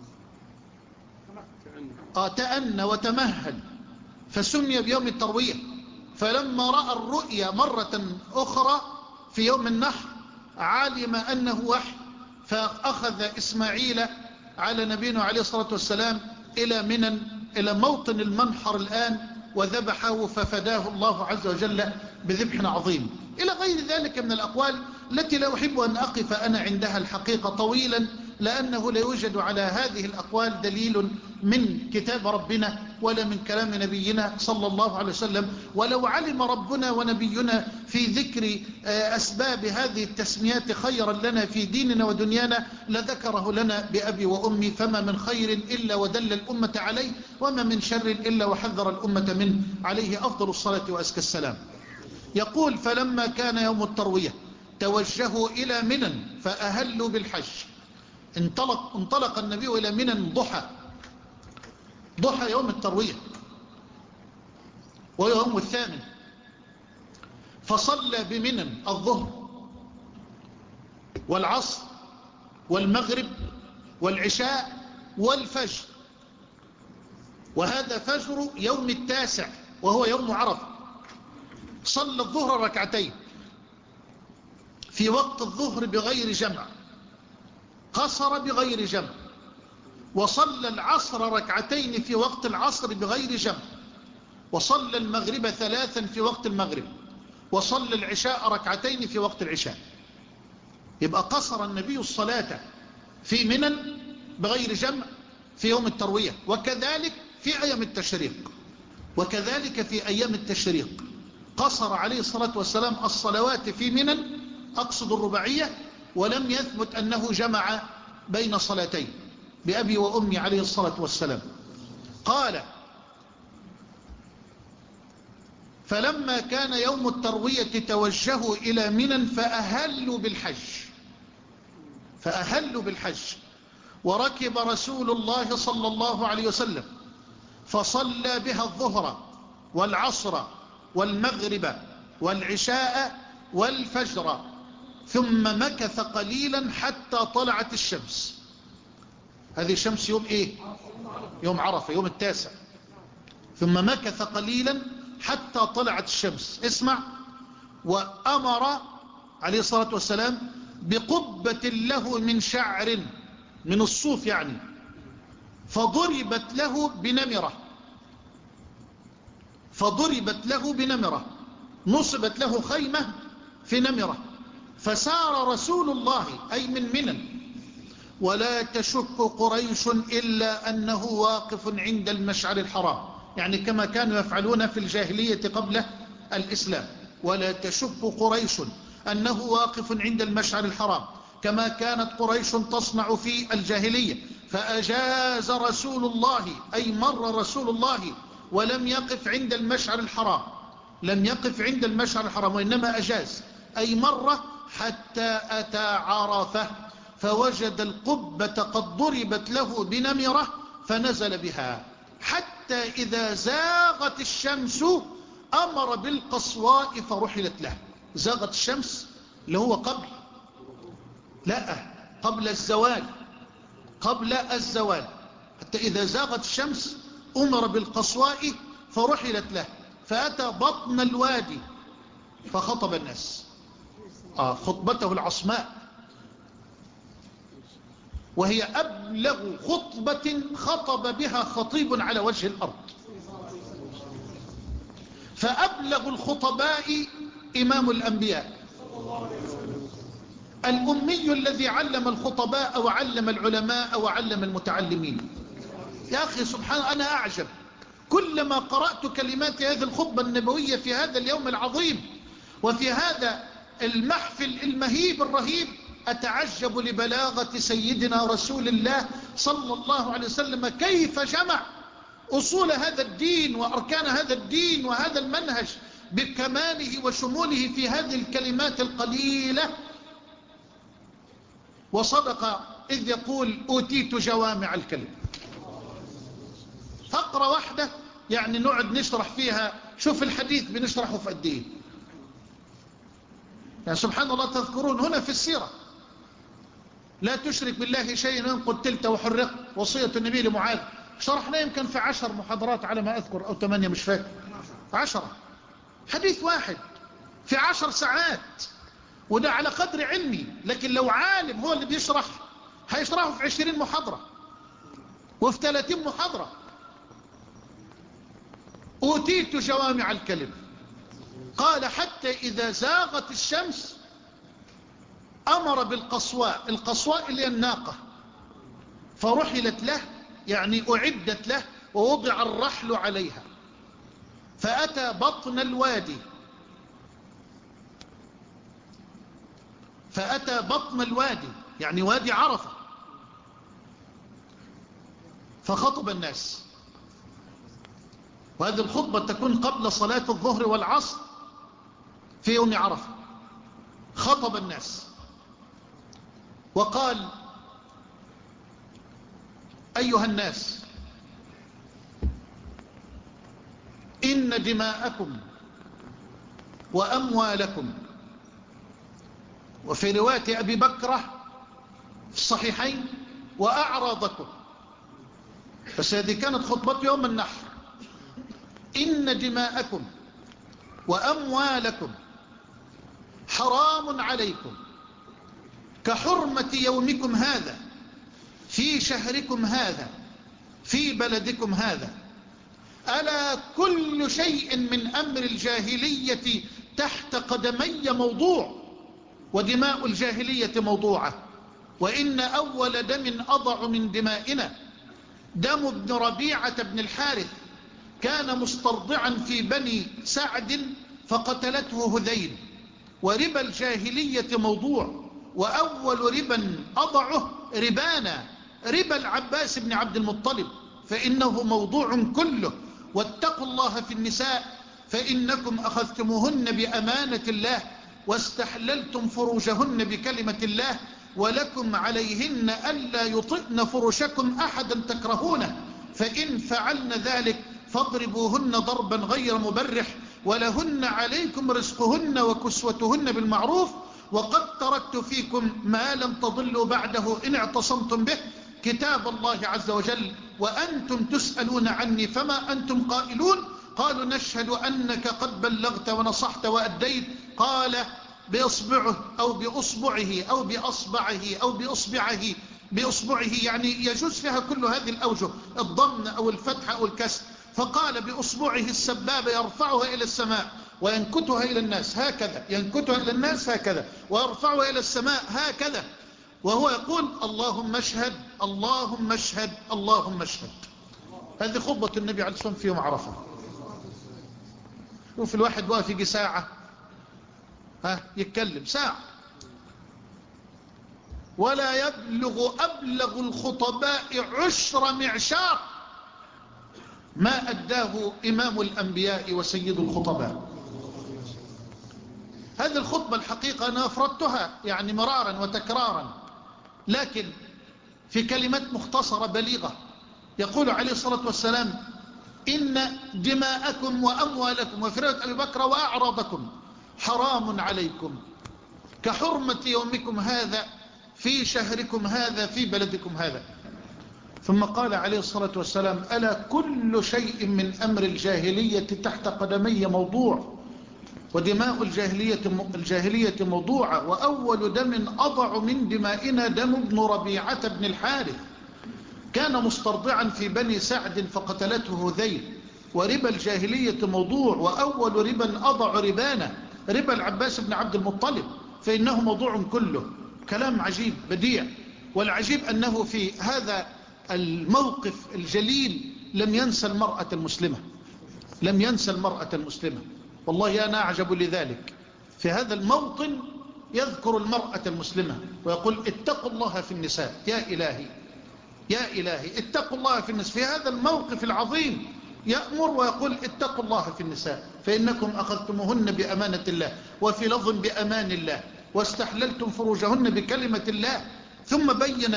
آه تأنى وتمهل، فسمي بيوم التروية. فلما رأى الرؤيا مرة أخرى في يوم النحر علم أنه وحي، فأخذ إسماعيل على نبينا عليه الصلاة والسلام إلى منى، إلى موطن المنحر الآن، وذبحه ففداه الله عز وجل بذبح عظيم، إلى غير ذلك من الأقوال التي لا أحب أن أقف أنا عندها الحقيقة طويلا، لأنه لا يوجد على هذه الأقوال دليل من كتاب ربنا ولا من كلام نبينا صلى الله عليه وسلم. ولو علم ربنا ونبينا في ذكر أسباب هذه التسميات خيرا لنا في ديننا ودنيانا لذكره لنا بأبي وأمي، فما من خير إلا ودل الأمة عليه، وما من شر إلا وحذر الأمة منه، عليه أفضل الصلاة وأزكى السلام. يقول فلما كان يوم التروية توجهوا إلى منى فأهلوا بالحج. انطلق, انطلق النبي إلى منى ضحى ضحى يوم التروية ويوم الثامن، فصلى بمنى الظهر والعصر والمغرب والعشاء والفجر، وهذا فجر يوم التاسع وهو يوم عرفة. صلى الظهر ركعتين في وقت الظهر بغير جمع، قصر بغير جمع، وصلى العصر ركعتين في وقت العصر بغير جمع، وصلى المغرب ثلاثا في وقت المغرب، وصلى العشاء ركعتين في وقت العشاء. يبقى قصر النبي الصلاة في منى بغير جمع في يوم التروية، وكذلك في أيام التشريق، وكذلك في أيام التشريق قصر عليه الصلاة والسلام الصلوات في منى، أقصد الرباعية، ولم يثبت أنه جمع بين صلاتين بأبي وأمي عليه الصلاة والسلام. قال فلما كان يوم التروية توجهوا إلى منى فأهلوا بالحج فأهلوا بالحج وركب رسول الله صلى الله عليه وسلم فصلى بها الظهر والعصر والمغرب والعشاء والفجر، ثم مكث قليلا حتى طلعت الشمس. هذه الشمس يوم ايه؟ يوم عرفة، يوم التاسع. ثم مكث قليلا حتى طلعت الشمس. اسمع. وأمر عليه الصلاة والسلام بقبة له من شعر، من الصوف يعني، فضربت له بنمرة فضربت له بنمرة نصبت له خيمة في نمرة، فسار رسول الله أي من منى، ولا تشك قريش إلا أنه واقف عند المشعر الحرام، يعني كما كانوا يفعلون في الجاهلية قبل الإسلام. ولا تشك قريش أنه واقف عند المشعر الحرام، كما كانت قريش تصنع في الجاهلية. فأجاز رسول الله، أي مر رسول الله ولم يقف عند المشعر الحرام، لم يقف عند المشعر الحرام وإنما أجاز، أي مر حتى أتى عرفة فوجد القبة قد ضربت له بنمرة فنزل بها، حتى إذا زاغت الشمس أمر بالقصواء فرحلت له. زاغت الشمس اللي هو قبل، لا قبل الزوال، قبل الزوال، حتى إذا زاغت الشمس أمر بالقصواء فرحلت له، فأتى بطن الوادي فخطب الناس. آه خطبته العصماء، وهي أبلغ خطبة خطب بها خطيب على وجه الأرض. فأبلغ الخطباء إمام الأنبياء الأمي الذي علم الخطباء وعلم العلماء وعلم المتعلمين. يا أخي سبحان، أنا أعجب كلما قرأت كلمات هذه الخطبة النبوية في هذا اليوم العظيم وفي هذا المحفل المهيب الرهيب، أتعجب لبلاغة سيدنا رسول الله صلى الله عليه وسلم، كيف جمع أصول هذا الدين وأركان هذا الدين وهذا المنهج بكماله وشموله في هذه الكلمات القليلة. وصدق إذ يقول أوتيت جوامع الكلم. فقرة واحدة يعني نقعد نشرح فيها، شوف الحديث بنشرحه في قد ايه يعني سبحان الله. تذكرون هنا في السيرة لا تشرك بالله شيئا وإن قتلت وحرقت، وصية النبي لمعاذ، شرحنا يمكن في عشر محاضرات على ما أذكر أو ثمانية مش فاكر، عشرة، حديث واحد في عشر ساعات، وده على قدر علمي. لكن لو عالم هو اللي بيشرح هيشرحه في عشرين محاضرة وفي ثلاثين محاضرة. أوتيت جوامع الكلم. قال حتى إذا زاغت الشمس أمر بالقصواء، القصواء اللي هي الناقة، فرحلت له يعني أعدت له ووضع الرحل عليها، فأتى بطن الوادي، فأتى بطن الوادي يعني وادي عرفة، فخطب الناس. وهذه الخطبة تكون قبل صلاة الظهر والعصر في يوم عرفة. خطب الناس وقال أيها الناس، إن دماءكم وأموالكم، وفي رواية أبي بكرة في الصحيحين وأعراضكم، بس هذه كانت خطبة يوم النحر، إن دماءكم وأموالكم حرام عليكم كحرمة يومكم هذا في شهركم هذا في بلدكم هذا. ألا كل شيء من أمر الجاهلية تحت قدمي موضوع، ودماء الجاهلية موضوعة، وإن أول دم أضع من دمائنا دم ابن ربيعة بن الحارث، كان مسترضعا في بني سعد فقتلته هذيل، وربا الجاهلية موضوع، وأول ربا أضعه ربانا ربا العباس بن عبد المطلب، فإنه موضوع كله. واتقوا الله في النساء فإنكم أخذتموهن بأمانة الله واستحللتم فروجهن بكلمة الله، ولكم عليهن ألا يطئن فرشكم أحدا تكرهونه، فإن فعلن ذلك فاضربوهن ضربا غير مبرح، ولهن عليكم رزقهن وكسوتهن بالمعروف، وقد تركت فيكم ما لم تضلوا بعده إن اعتصمتم به، كتاب الله عز وجل، وأنتم تسألون عني فما أنتم قائلون. قالوا نشهد أنك قد بلغت ونصحت وأديت. قال بإصبعه أو بأصبعه أو بأصبعه أو بأصبعه بأصبعه يعني يجوز فيها كل هذه الأوجه، الضم أو الفتح أو الكسر. فقال بأصبعه السبابة يرفعها إلى السماء وينكتها إلى الناس هكذا، ينكتها إلى الناس هكذا ويرفعها إلى السماء هكذا، وهو يقول اللهم اشهد اللهم اشهد اللهم اشهد. هذه خطبة النبي عليه الصلاة والسلام في يوم عرفة. شوف الواحد واقف يجي ساعة ها يتكلم ساعة، ولا يبلغ أبلغ الخطباء عشر معشار ما أداه إمام الأنبياء وسيد الخطباء. هذه الخطبة الحقيقة أنا أفردتها يعني مرارا وتكرارا، لكن في كلمات مختصرة بليغة. يقول عليه الصلاة والسلام: إن دماءكم وأموالكم، وفي رواية أبي بكر وأعراضكم حرام عليكم كحرمة يومكم هذا في شهركم هذا في بلدكم هذا. ثم قال عليه الصلاة والسلام: ألا كل شيء من أمر الجاهلية تحت قدمي موضوع، ودماء الجاهلية, الجاهلية موضوعة، وأول دم أضع من دمائنا دم ابن ربيعة بن الحارث، كان مسترضعا في بني سعد فقتلته ذيل، وربا الجاهلية موضوع، وأول ربا أضع ربانا ربا العباس بن عبد المطلب، فإنه موضوع كله. كلام عجيب بديع. والعجيب أنه في هذا الموقف الجليل لم ينسى المرأة المسلمة، لم ينسى المرأة المسلمة. والله أنا أعجب لذلك. في هذا الموطن يذكر المرأة المسلمة ويقول: اتقوا الله في النساء. يا إلهي يا إلهي اتقوا الله في النساء. في هذا الموقف العظيم يأمر ويقول: اتقوا الله في النساء فإنكم أخذتموهن بأمانة الله، وفي لفظ بأمان الله، واستحللتم فروجهن بكلمة الله. ثم بين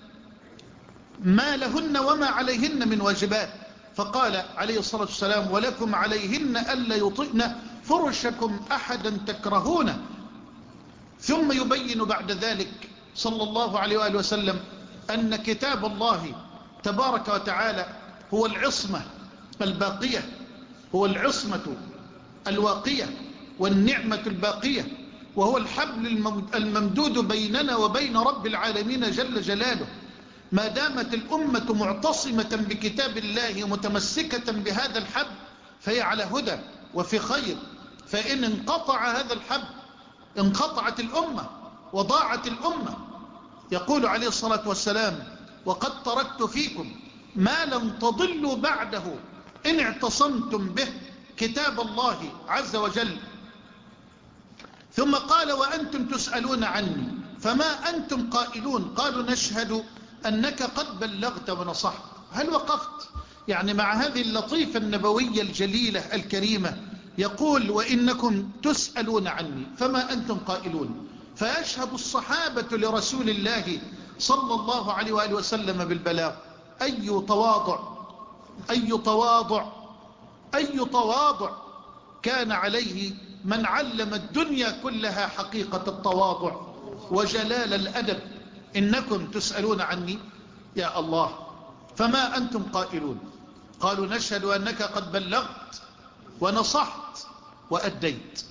ما لهن وما عليهن من واجبات، فقال عليه الصلاة والسلام: ولكم عليهن ألا يطئن فرشكم أحدا تكرهونه. ثم يبين بعد ذلك صلى الله عليه وآله وسلم أن كتاب الله تبارك وتعالى هو العصمة الباقية، هو العصمة الواقية والنعمة الباقية، وهو الحبل الممدود بيننا وبين رب العالمين جل جلاله. ما دامت الأمة معتصمة بكتاب الله متمسكة بهذا الحبل فهي على هدى وفي خير، فإن انقطع هذا الحبل انقطعت الأمة وضاعت الأمة. يقول عليه الصلاة والسلام: وقد تركت فيكم ما لم تضلوا بعده إن اعتصمتم به، كتاب الله عز وجل. ثم قال: وأنتم تسألون عني فما أنتم قائلون؟ قالوا: نشهد أنك قد بلغت ونصحت. هل وقفت يعني مع هذه اللطيفة النبوية الجليلة الكريمة؟ يقول: وإنكم تسألون عني فما أنتم قائلون. فيشهد الصحابة لرسول الله صلى الله عليه وآله وسلم بالبلاغ. أي تواضع أي تواضع أي تواضع كان عليه من علم الدنيا كلها حقيقة التواضع وجلال الأدب. إنكم تسألون عني يا الله فما أنتم قائلون؟ قالوا: نشهد أنك قد بلغت ونصحت وأديت.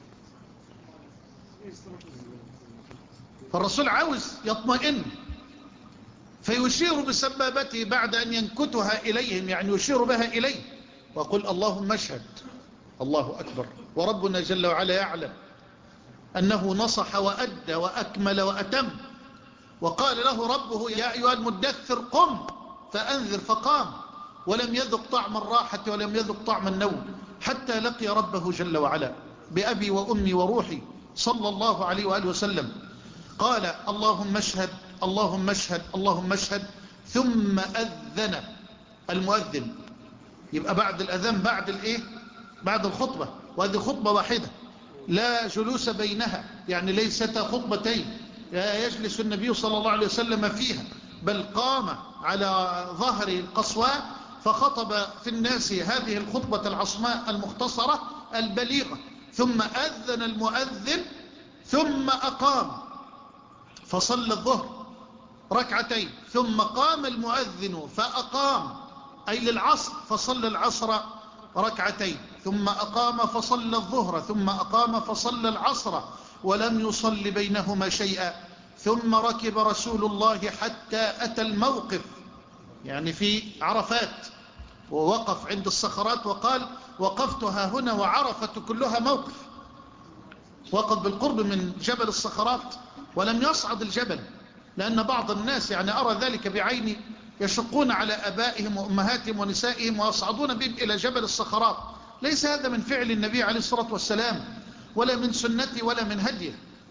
فالرسول عاوز يطمئن فيشير بسبابته بعد أن ينكتها إليهم، يعني يشير بها إليه وقل: اللهم اشهد. الله أكبر. وربنا جل وعلا يعلم أنه نصح وأدى وأكمل وأتم. وقال له ربه: يا أيها المدثر قم فأنذر، فقام ولم يذق طعم الراحة ولم يذق طعم النوم حتى لقي ربه جل وعلا. بأبي وأمي وروحي صلى الله عليه وآله وسلم قال: اللهم اشهد اللهم اشهد اللهم اشهد. ثم أذن المؤذن. يبقى بعد الأذان بعد الإيه؟ بعد الخطبة، وهذه خطبة واحدة لا جلوس بينها، يعني ليست خطبتين يجلس النبي صلى الله عليه وسلم فيها، بل قام على ظهر القصواء فخطب في الناس هذه الخطبة العصماء المختصرة البليغة. ثم أذن المؤذن ثم أقام فصلى الظهر ركعتين، ثم قام المؤذن فأقام أي للعصر فصلى العصر ركعتين، ثم أقام فصلى الظهر، ثم أقام فصلى العصر، ولم يصل بينهما شيئا. ثم ركب رسول الله حتى أتى الموقف، يعني في عرفات، ووقف عند الصخرات وقال: وقفتها هنا وعرفت كلها موقف. وقف بالقرب من جبل الصخرات ولم يصعد الجبل، لأن بعض الناس يعني أرى ذلك بعيني يشقون على أبائهم وأمهاتهم ونسائهم ويصعدون بهم إلى جبل الصخرات. ليس هذا من فعل النبي عليه الصلاة والسلام ولا من سنته ولا من هديه،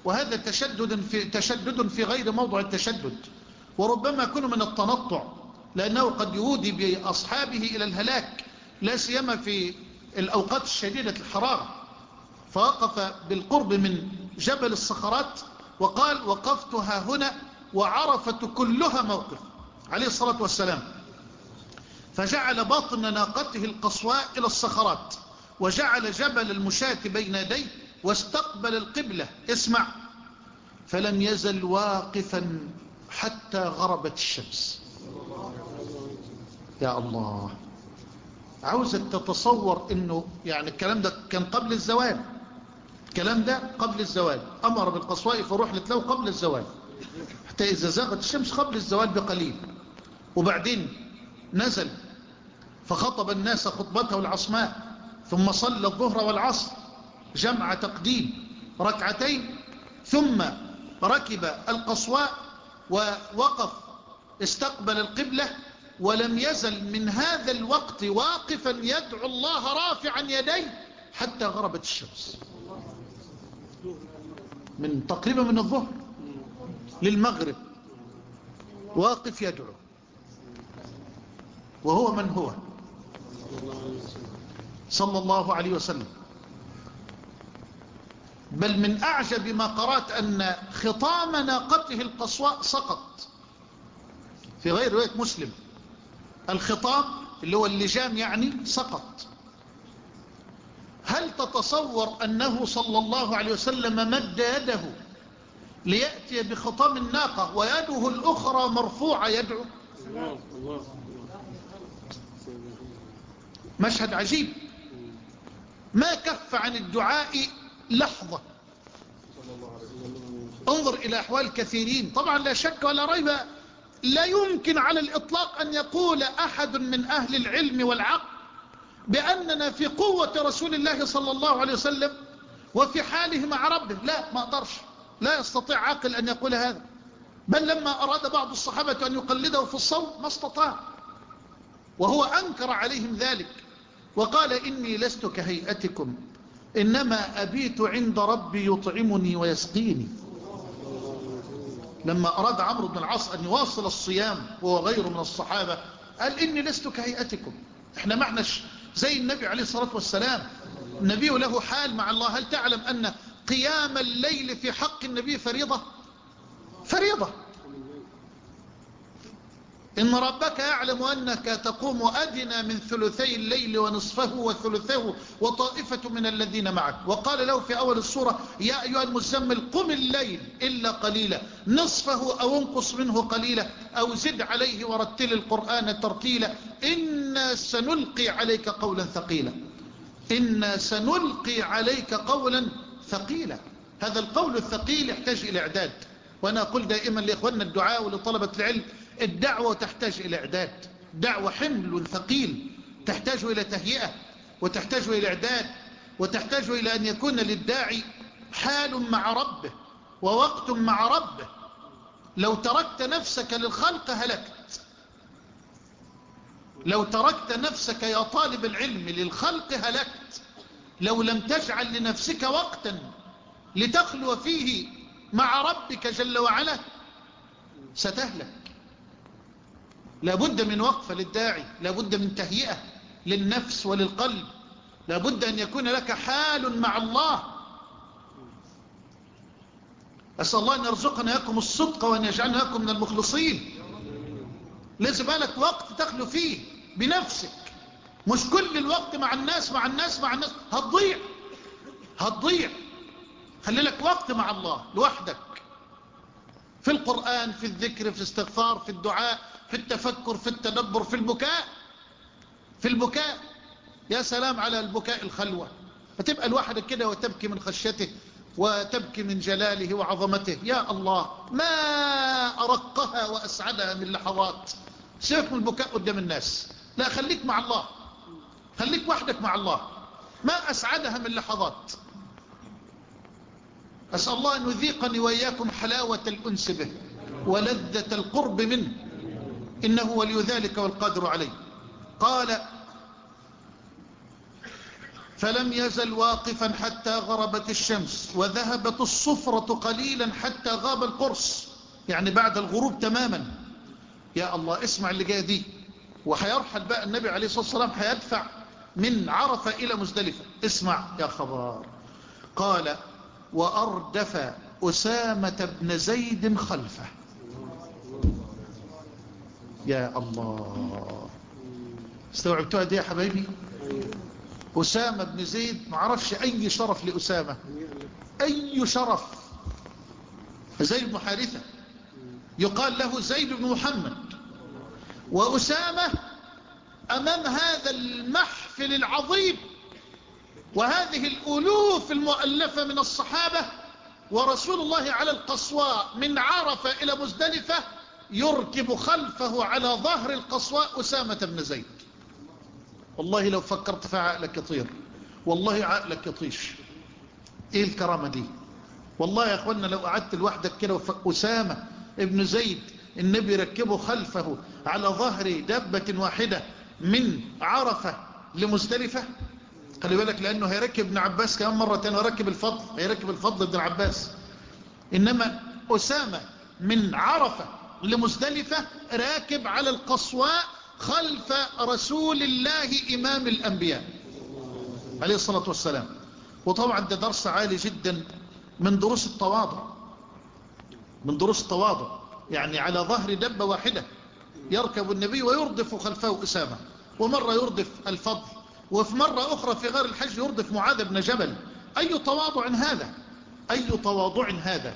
وهذا تشدد في, تشدد في غير موضع التشدد، وربما يكون من التنطع، لأنه قد يودي بأصحابه إلى الهلاك، لا سيما في الأوقات الشديدة الحرارة. فوقف بالقرب من جبل الصخرات وقال: وقفت ها هنا وعرفت كلها موقف، عليه الصلاة والسلام. فجعل باطن ناقته القصواء إلى الصخرات، وجعل جبل المشاة بين يديه، واستقبل القبلة. اسمع: فلم يزل واقفا حتى غربت الشمس. يا الله، عاوزك تتصور انه يعني الكلام ده كان قبل الزوال، الكلام ده قبل الزوال، امر بالقصواء فروح لتلو قبل الزوال، حتى اذا زاغت الشمس قبل الزوال بقليل. وبعدين نزل فخطب الناس خطبته العصماء، ثم صلى الظهر والعصر جمع تقديم ركعتين، ثم ركب القصواء ووقف استقبل القبلة، ولم يزل من هذا الوقت واقفا يدعو الله رافعا يديه حتى غربت الشمس، من تقريبا من الظهر للمغرب واقف يدعو. وهو من هو؟ صلى الله عليه وسلم. بل من أعجب ما قرأت أن خطام ناقته القصواء سقط في غير رواية مسلم. الخطام اللي هو اللجام يعني سقط. هل تتصور أنه صلى الله عليه وسلم مد يده ليأتي بخطام الناقة ويده الأخرى مرفوعة يدعو؟ مشهد عجيب، ما كف عن الدعاء لحظة. انظر إلى أحوال كثيرين. طبعا لا شك ولا ريب، لا يمكن على الإطلاق أن يقول أحد من أهل العلم والعقل بأننا في قوة رسول الله صلى الله عليه وسلم وفي حاله مع ربه. لا، ما أقدرش، لا يستطيع عاقل أن يقول هذا. بل لما أراد بعض الصحابة أن يقلده في الصوت ما استطاع، وهو أنكر عليهم ذلك وقال: إني لست كهيئتكم، إنما أبيت عند ربي يطعمني ويسقيني. لما أراد عمرو بن العاص أن يواصل الصيام وهو غير من الصحابة قال: إني لست كهيئتكم. إحنا ما احناش زي النبي عليه الصلاة والسلام، النبي له حال مع الله. هل تعلم أن قيام الليل في حق النبي فريضة؟ فريضة. إن ربك يعلم أنك تقوم أدنى من ثلثي الليل ونصفه وثلثه وطائفة من الذين معك. وقال له في أول السورة: يا أيها المزمل قم الليل إلا قليلا نصفه أو انقص منه قليلا أو زد عليه ورتل القرآن ترتيلا إنا سنلقي عليك قولا ثقيلا. إنا سنلقي عليك قولا ثقيلا. هذا القول الثقيل يحتاج إلى إعداد. وأنا أقول دائما لإخواننا الدعاء ولطلبة العلم: الدعوة تحتاج إلى إعداد. دعوة حمل ثقيل تحتاج إلى تهيئة، وتحتاج إلى إعداد، وتحتاج إلى أن يكون للداعي حال مع ربه ووقت مع ربه. لو تركت نفسك للخلق هلكت. لو تركت نفسك يا طالب العلم للخلق هلكت. لو لم تجعل لنفسك وقتا لتخلو فيه مع ربك جل وعلا ستهلك. لابد من وقفة للداعي، لابد من تهيئة للنفس وللقلب، لابد أن يكون لك حال مع الله. أسأل الله أن يرزقنا ياكم الصدق وأن يجعلنا ياكم من المخلصين. لازم لك وقت تخلو فيه بنفسك، مش كل الوقت مع الناس مع الناس مع الناس. هتضيع هتضيع. خلي لك وقت مع الله لوحدك، في القرآن، في الذكر، في الاستغفار، في الدعاء، في التفكر، في التدبر، في البكاء. في البكاء يا سلام على البكاء الخلوة، فتبقى لوحدك كده وتبكي من خشيته وتبكي من جلاله وعظمته. يا الله، ما أرقها وأسعدها من لحظات. سيبك من البكاء قدام الناس، لا، خليك مع الله، خليك وحدك مع الله. ما أسعدها من لحظات. أسأل الله أن يذيقني وإياكم حلاوة الأنس به ولذة القرب منه، إنه ولي ذلك والقادر عليه. قال: فلم يزل واقفا حتى غربت الشمس وذهبت الصفرة قليلا حتى غاب القرص، يعني بعد الغروب تماما. يا الله، اسمع اللي جايه دي. وحيرحل بقى النبي عليه الصلاة والسلام، حيدفع من عرفة إلى مزدلفة. اسمع يا خبر. قال: وأردف أسامة بن زيد خلفه. يا الله، استوعبتوها دي يا حبايبي؟ أسامة بن زيد، معرفش أي شرف لأسامة، أي شرف. زيد بن حارثة، يقال له زيد بن محمد. وأسامة أمام هذا المحفل العظيم وهذه الألوف المؤلفة من الصحابة، ورسول الله على القصواء من عرفة إلى مزدلفة، يركب خلفه على ظهر القصواء أسامة بن زيد. والله لو فكرت في عقلك يطير، والله عقلك يطيش. ايه الكرامة دي؟ والله يا اخوانا لو قعدت لوحدك كده، أسامة ابن زيد النبي ركبه خلفه على ظهر دابة واحدة من عرفة لمزدلفة. خلي بالك، لأنه هيركب ابن عباس كمان مرة تانية، هيركب الفضل هيركب الفضل ابن عباس. إنما أسامة من عرفة لمزدلفة راكب على القصواء خلف رسول الله إمام الأنبياء عليه الصلاة والسلام. وطبعا ده درس عالي جدا من دروس التواضع، من دروس التواضع. يعني على ظهر دبة واحدة يركب النبي ويردف خلفه أسامة، ومرة يردف الفضل، وفي مرة أخرى في غار الحج يردف معاذ بن جبل. أي تواضع هذا، أي تواضع هذا.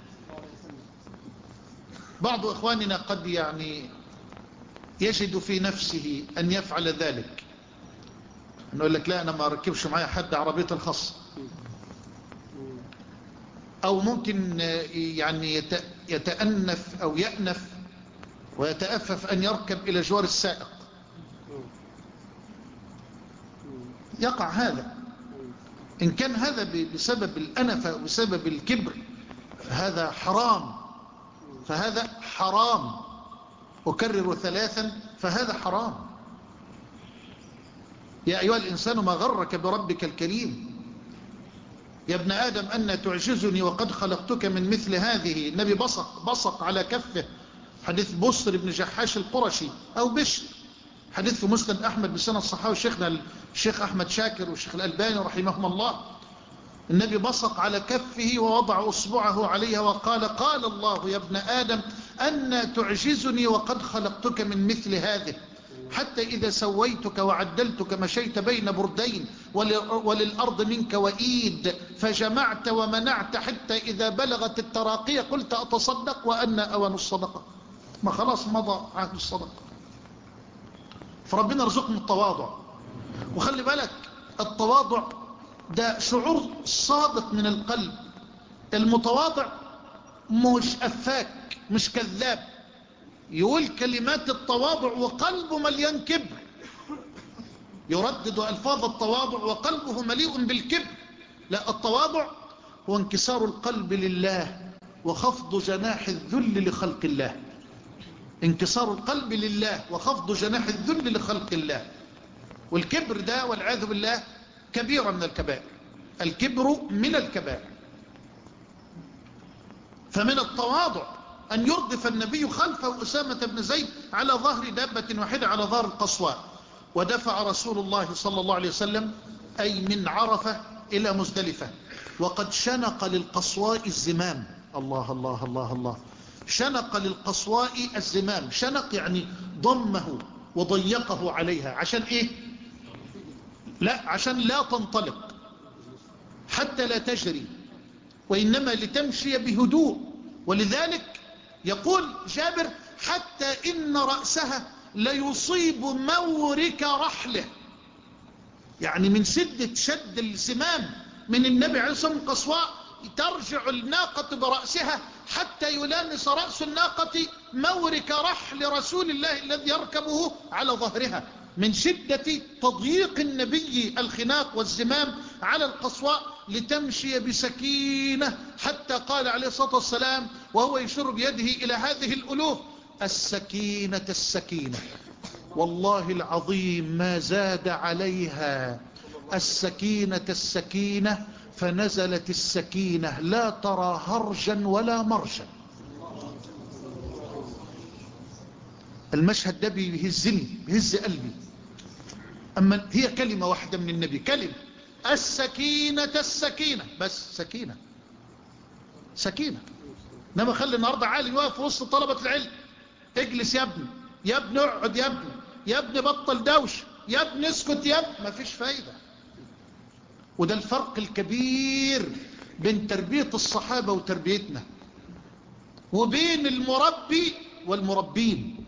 بعض إخواننا قد يعني يجد في نفسه أن يفعل ذلك، أنه يقول لك لا أنا ما ركبش معايا حد عربية الخاص، أو ممكن يعني يتأنف أو يأنف ويتأفف أن يركب إلى جوار السائق. يقع هذا. إن كان هذا بسبب الأنفة وبسبب الكبر فهذا حرام، فهذا حرام. أكرر ثلاثا، فهذا حرام. يا أيها الإنسان ما غرك بربك الكريم. يا ابن آدم أن تعجزني وقد خلقتك من مثل هذه. النبي بصق بصق على كفه، حديث بصر بن جحاش القرشي أو بشر، حديث في مسند أحمد بسنة الصحابي شيخنا الشيخ أحمد شاكر والشيخ الألباني رحمهم الله. النبي بصق على كفه ووضع أصبعه عليها وقال: قال الله يا ابن آدم أن تعجزني وقد خلقتك من مثل هذه، حتى إذا سويتك وعدلتك مشيت بين بردين وللأرض منك وإيد، فجمعت ومنعت حتى إذا بلغت التراقية قلت أتصدق وأن أوان الصدقة. ما خلاص مضى عهد الصدقة. فربنا رزقنا التواضع. وخلي بالك، التواضع ده شعور صادق من القلب. المتواضع مش أفاك، مش كذاب، يقول كلمات التواضع وقلبه مليان كبر، يردد ألفاظ التواضع وقلبه مليء بالكبر. لا، التواضع هو انكسار القلب لله وخفض جناح الذل لخلق الله. انكسار القلب لله وخفض جناح الذل لخلق الله. والكبر ده والعياذ بالله كبيرة من الكبائر. الكبر من الكبائر. فمن التواضع أن يردف النبي خلفه أسامة بن زيد على ظهر دابة واحدة على ظهر القصواء. ودفع رسول الله صلى الله عليه وسلم أي من عرفة إلى مزدلفة، وقد شنق للقصواء الزمام. الله الله الله الله. شنق للقصواء الزمام. شنق يعني ضمه وضيقه عليها. عشان إيه؟ لا، عشان لا تنطلق حتى لا تجري، وإنما لتمشي بهدوء. ولذلك يقول جابر: حتى إن رأسها ليصيب مورك رحله. يعني من سدة شد الزمام من النبي عليه الصلاة والسلام قصواء ترجع الناقة برأسها حتى يلامس رأس الناقة مورك رحل رسول الله الذي يركبه على ظهرها، من شدة تضييق النبي الخناق والزمام على القصواء لتمشي بسكينة. حتى قال عليه الصلاة والسلام وهو يشير بيده إلى هذه الألوف: السكينة السكينة. والله العظيم ما زاد عليها السكينة السكينة فنزلت السكينة لا ترى هرجا ولا مرجا. المشهد ده بيهزني، بيهز قلبي. أما هي كلمة واحدة من النبي، كلمة السكينة السكينة، بس سكينة سكينة. انما خلي النهاردة عالم واقف وسط طلبة العلم، اجلس يا ابني، يا ابني اقعد، يا ابني يا ابني بطل دوش، يا ابني اسكت، يا ابني، مفيش فايدة. وده الفرق الكبير بين تربية الصحابة وتربيتنا، وبين المربي والمربين.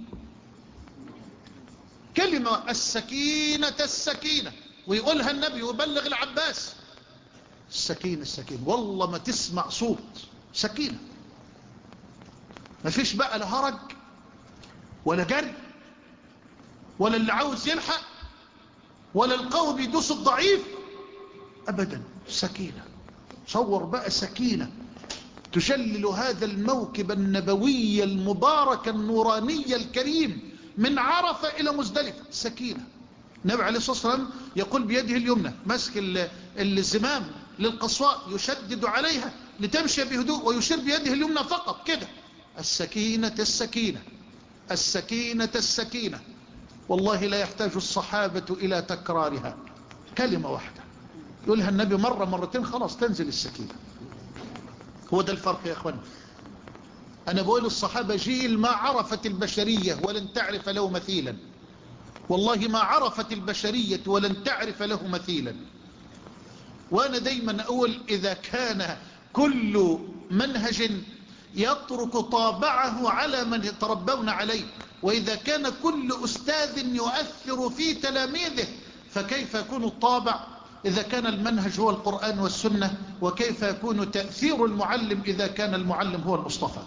كلمة السكينة السكينة، ويقولها النبي ويبلغ العباس السكينة السكينة. والله ما تسمع صوت سكينة، ما فيش بقى لا هرج ولا جري ولا اللي عاوز يلحق ولا القوي بيدوس الضعيف ابدا. سكينة. صور بقى سكينة تشلل هذا الموكب النبوي المبارك النوراني الكريم من عرفة الى مزدلفة. سكينة. النبي عليه الصلاة والسلام يقول بيده اليمنى ماسك الزمام للقصواء يشدد عليها لتمشي بهدوء، ويشير بيده اليمنى فقط كده. السكينة السكينة السكينة السكينة. والله لا يحتاج الصحابة إلى تكرارها، كلمة واحدة يقولها النبي مرة مرتين خلاص تنزل السكينة. هو ده الفرق يا أخوان. أنا بقول الصحابة جيل ما عرفت البشرية ولن تعرف له مثيلا، والله ما عرفت البشرية ولن تعرف له مثيلا. وأنا دايما أقول إذا كان كل منهج يترك طابعه على من يتربون عليه، وإذا كان كل أستاذ يؤثر في تلاميذه، فكيف يكون الطابع إذا كان المنهج هو القرآن والسنة؟ وكيف يكون تأثير المعلم إذا كان المعلم هو المصطفى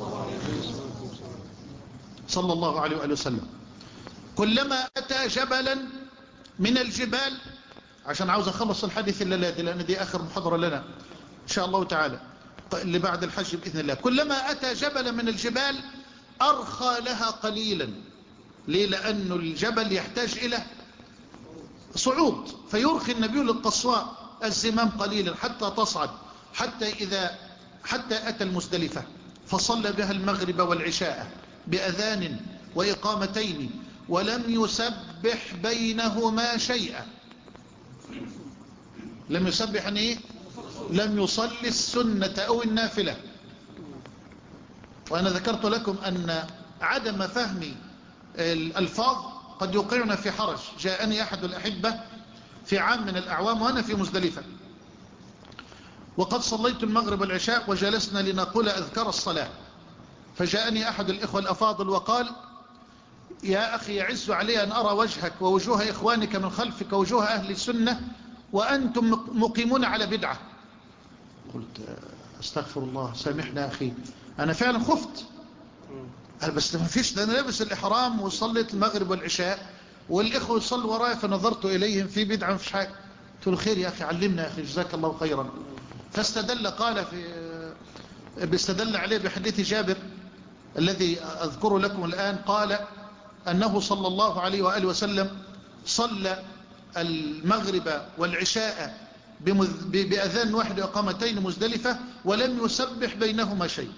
صلى الله عليه وآله وسلم؟ كلما أتى جبلا من الجبال، عشان عاوز أخلص الحديث الليلة دي لأن دي آخر محاضرة لنا إن شاء الله تعالى اللي بعد الحج بإذن الله. كلما أتى جبل من الجبال أرخى لها قليلا. ليه؟ لأن الجبل يحتاج إلى صعود، فيرخي النبي للقصواء الزمام قليلا حتى تصعد، حتى إذا حتى أتى المزدلفة فصلى بها المغرب والعشاء بأذان وإقامتين، ولم يسبح بينهما شيئا. لم يسبح عن إيه؟ لم يصلي السنة أو النافلة. وأنا ذكرت لكم أن عدم فهم الألفاظ قد يوقعنا في حرج. جاءني أحد الأحبة في عام من الأعوام وأنا في مزدلفة، وقد صليت المغرب والعشاء وجلسنا لنقول أذكار الصلاة، فجاءني أحد الإخوة الأفاضل وقال: يا أخي يعز علي أن أرى وجهك ووجوه إخوانك من خلفك ووجوه أهل السنة وأنتم مقيمون على بدعة. قلت: استغفر الله، سامحنا أخي، أنا فعلا خفت. قال: بس ما فيش، ده أنا لابس الإحرام وصليت المغرب والعشاء والإخوة يصلوا ورايا، فنظرت إليهم في بدعة، ما فيش حاجة. قلت له: خير يا أخي، علمنا يا أخي، جزاك الله خيرا. فاستدل، قال في بيستدل عليه بحديث جابر الذي أذكره لكم الآن، قال أنه صلى الله عليه وآله وسلم صلى المغرب والعشاء بأذان واحد وإقامتين مزدلفة ولم يسبح بينهما شيء.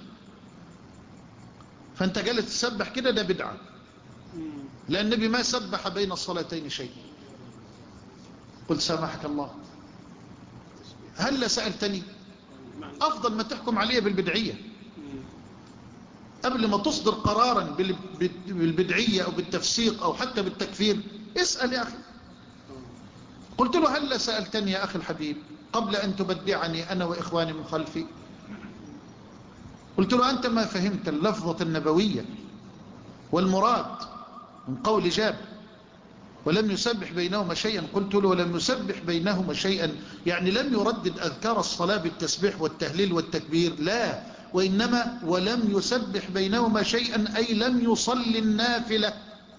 فأنت قالت تسبح كده، ده بدعة، لأن النبي ما سبح بين الصلاتين شيء. قلت: سامحك الله، هل سألتني؟ أفضل ما تحكم علي بالبدعية قبل ما تصدر قرارا بالبدعية أو بالتفسيق أو حتى بالتكفير. اسأل يا أخي. قلت له: هل سألتني يا أخي الحبيب قبل أن تبدعني أنا وإخواني من خلفي؟ قلت له: أنت ما فهمت اللفظة النبوية والمراد من قول جابر ولم يسبح بينهما شيئا. قلت له: ولم يسبح بينهما شيئا يعني لم يردد أذكار الصلاة بالتسبيح والتهليل والتكبير، لا، وإنما ولم يسبح بينهما شيئا أي لم يصلي النافلة،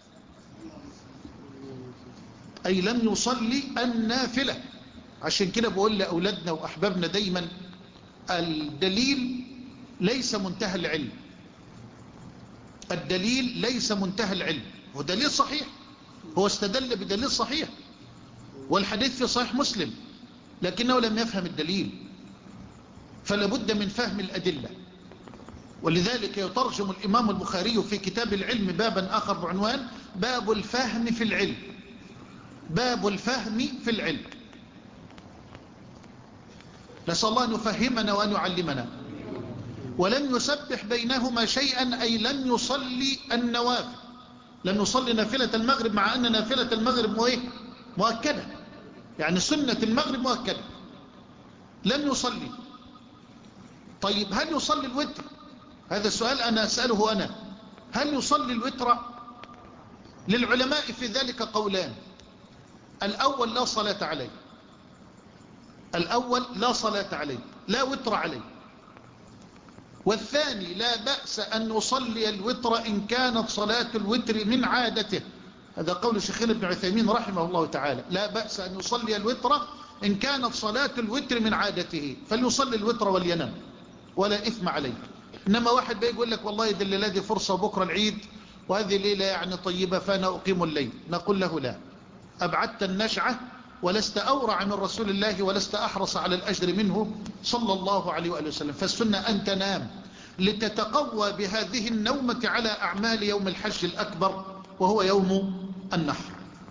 أي لم يصلي النافلة. عشان كده بقول لأولادنا وأحبابنا دايما: الدليل ليس منتهى العلم، الدليل ليس منتهى العلم. هو دليل صحيح، هو استدل بدليل صحيح، والحديث في صحيح مسلم، لكنه لم يفهم الدليل، فلابد من فهم الأدلة. ولذلك يترجم الإمام البخاري في كتاب العلم بابا آخر بعنوان باب الفهم في العلم. باب الفهم في العلم. نسأل الله أن يفهمنا وأن يعلمنا. ولم يسبح بينهما شيئا، أي لن يصلي النوافل، لن يصلي نافلة المغرب، مع أن نافلة المغرب مؤكدة، يعني سنة المغرب مؤكدة، لن يصلي. طيب هل يصلي الوتر؟ هذا السؤال أنا أسأله أنا، هل يصلي الوتر؟ للعلماء في ذلك قولان. الأول لا صلاة عليه، الأول لا صلاة عليه، لا وتر عليه. والثاني لا بأس أن يصلي الوتر إن كانت صلاة الوتر من عادته. هذا قول شيخنا ابن عثيمين رحمه الله تعالى، لا بأس أن يصلي الوتر إن كانت صلاة الوتر من عادته، فليصلي الوتر ولينام ولا إثم عليه. إنما واحد بيقول لك والله دي الليلة دي فرصة بكرة العيد وهذه ليلة يعني طيبة فأنا أقيم الليل، نقول له لا، أبعدت النشعة ولست أورع من رسول الله ولست أحرص على الأجر منه صلى الله عليه وآله وسلم. فالسنة أن تنام لتتقوى بهذه النومة على أعمال يوم الحج الأكبر وهو يوم النحر.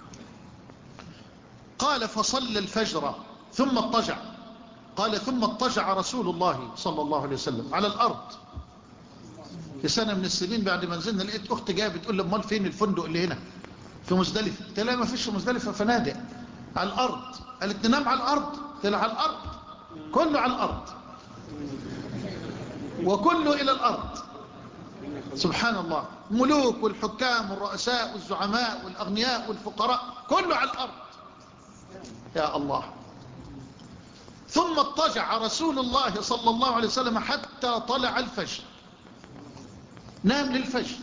قال فصلى الفجر ثم اضطجع. قال ثم اضطجع رسول الله صلى الله عليه وسلم على الأرض. في سنة من السنين بعد ما نزلنا لقيت أختي جايه بتقول لي امال فين الفندق اللي هنا في مزدلفة؟ قلت لها ما فيش مزدلفة فنادق، على الأرض. قالت ننام على الأرض؟ قلت لها على الأرض، كله على الأرض وكله إلى الأرض. سبحان الله، الملوك والحكام والرؤساء والزعماء والأغنياء والفقراء كله على الأرض. يا الله. ثم اضطجع رسول الله صلى الله عليه وسلم حتى طلع الفجر، نام للفجر.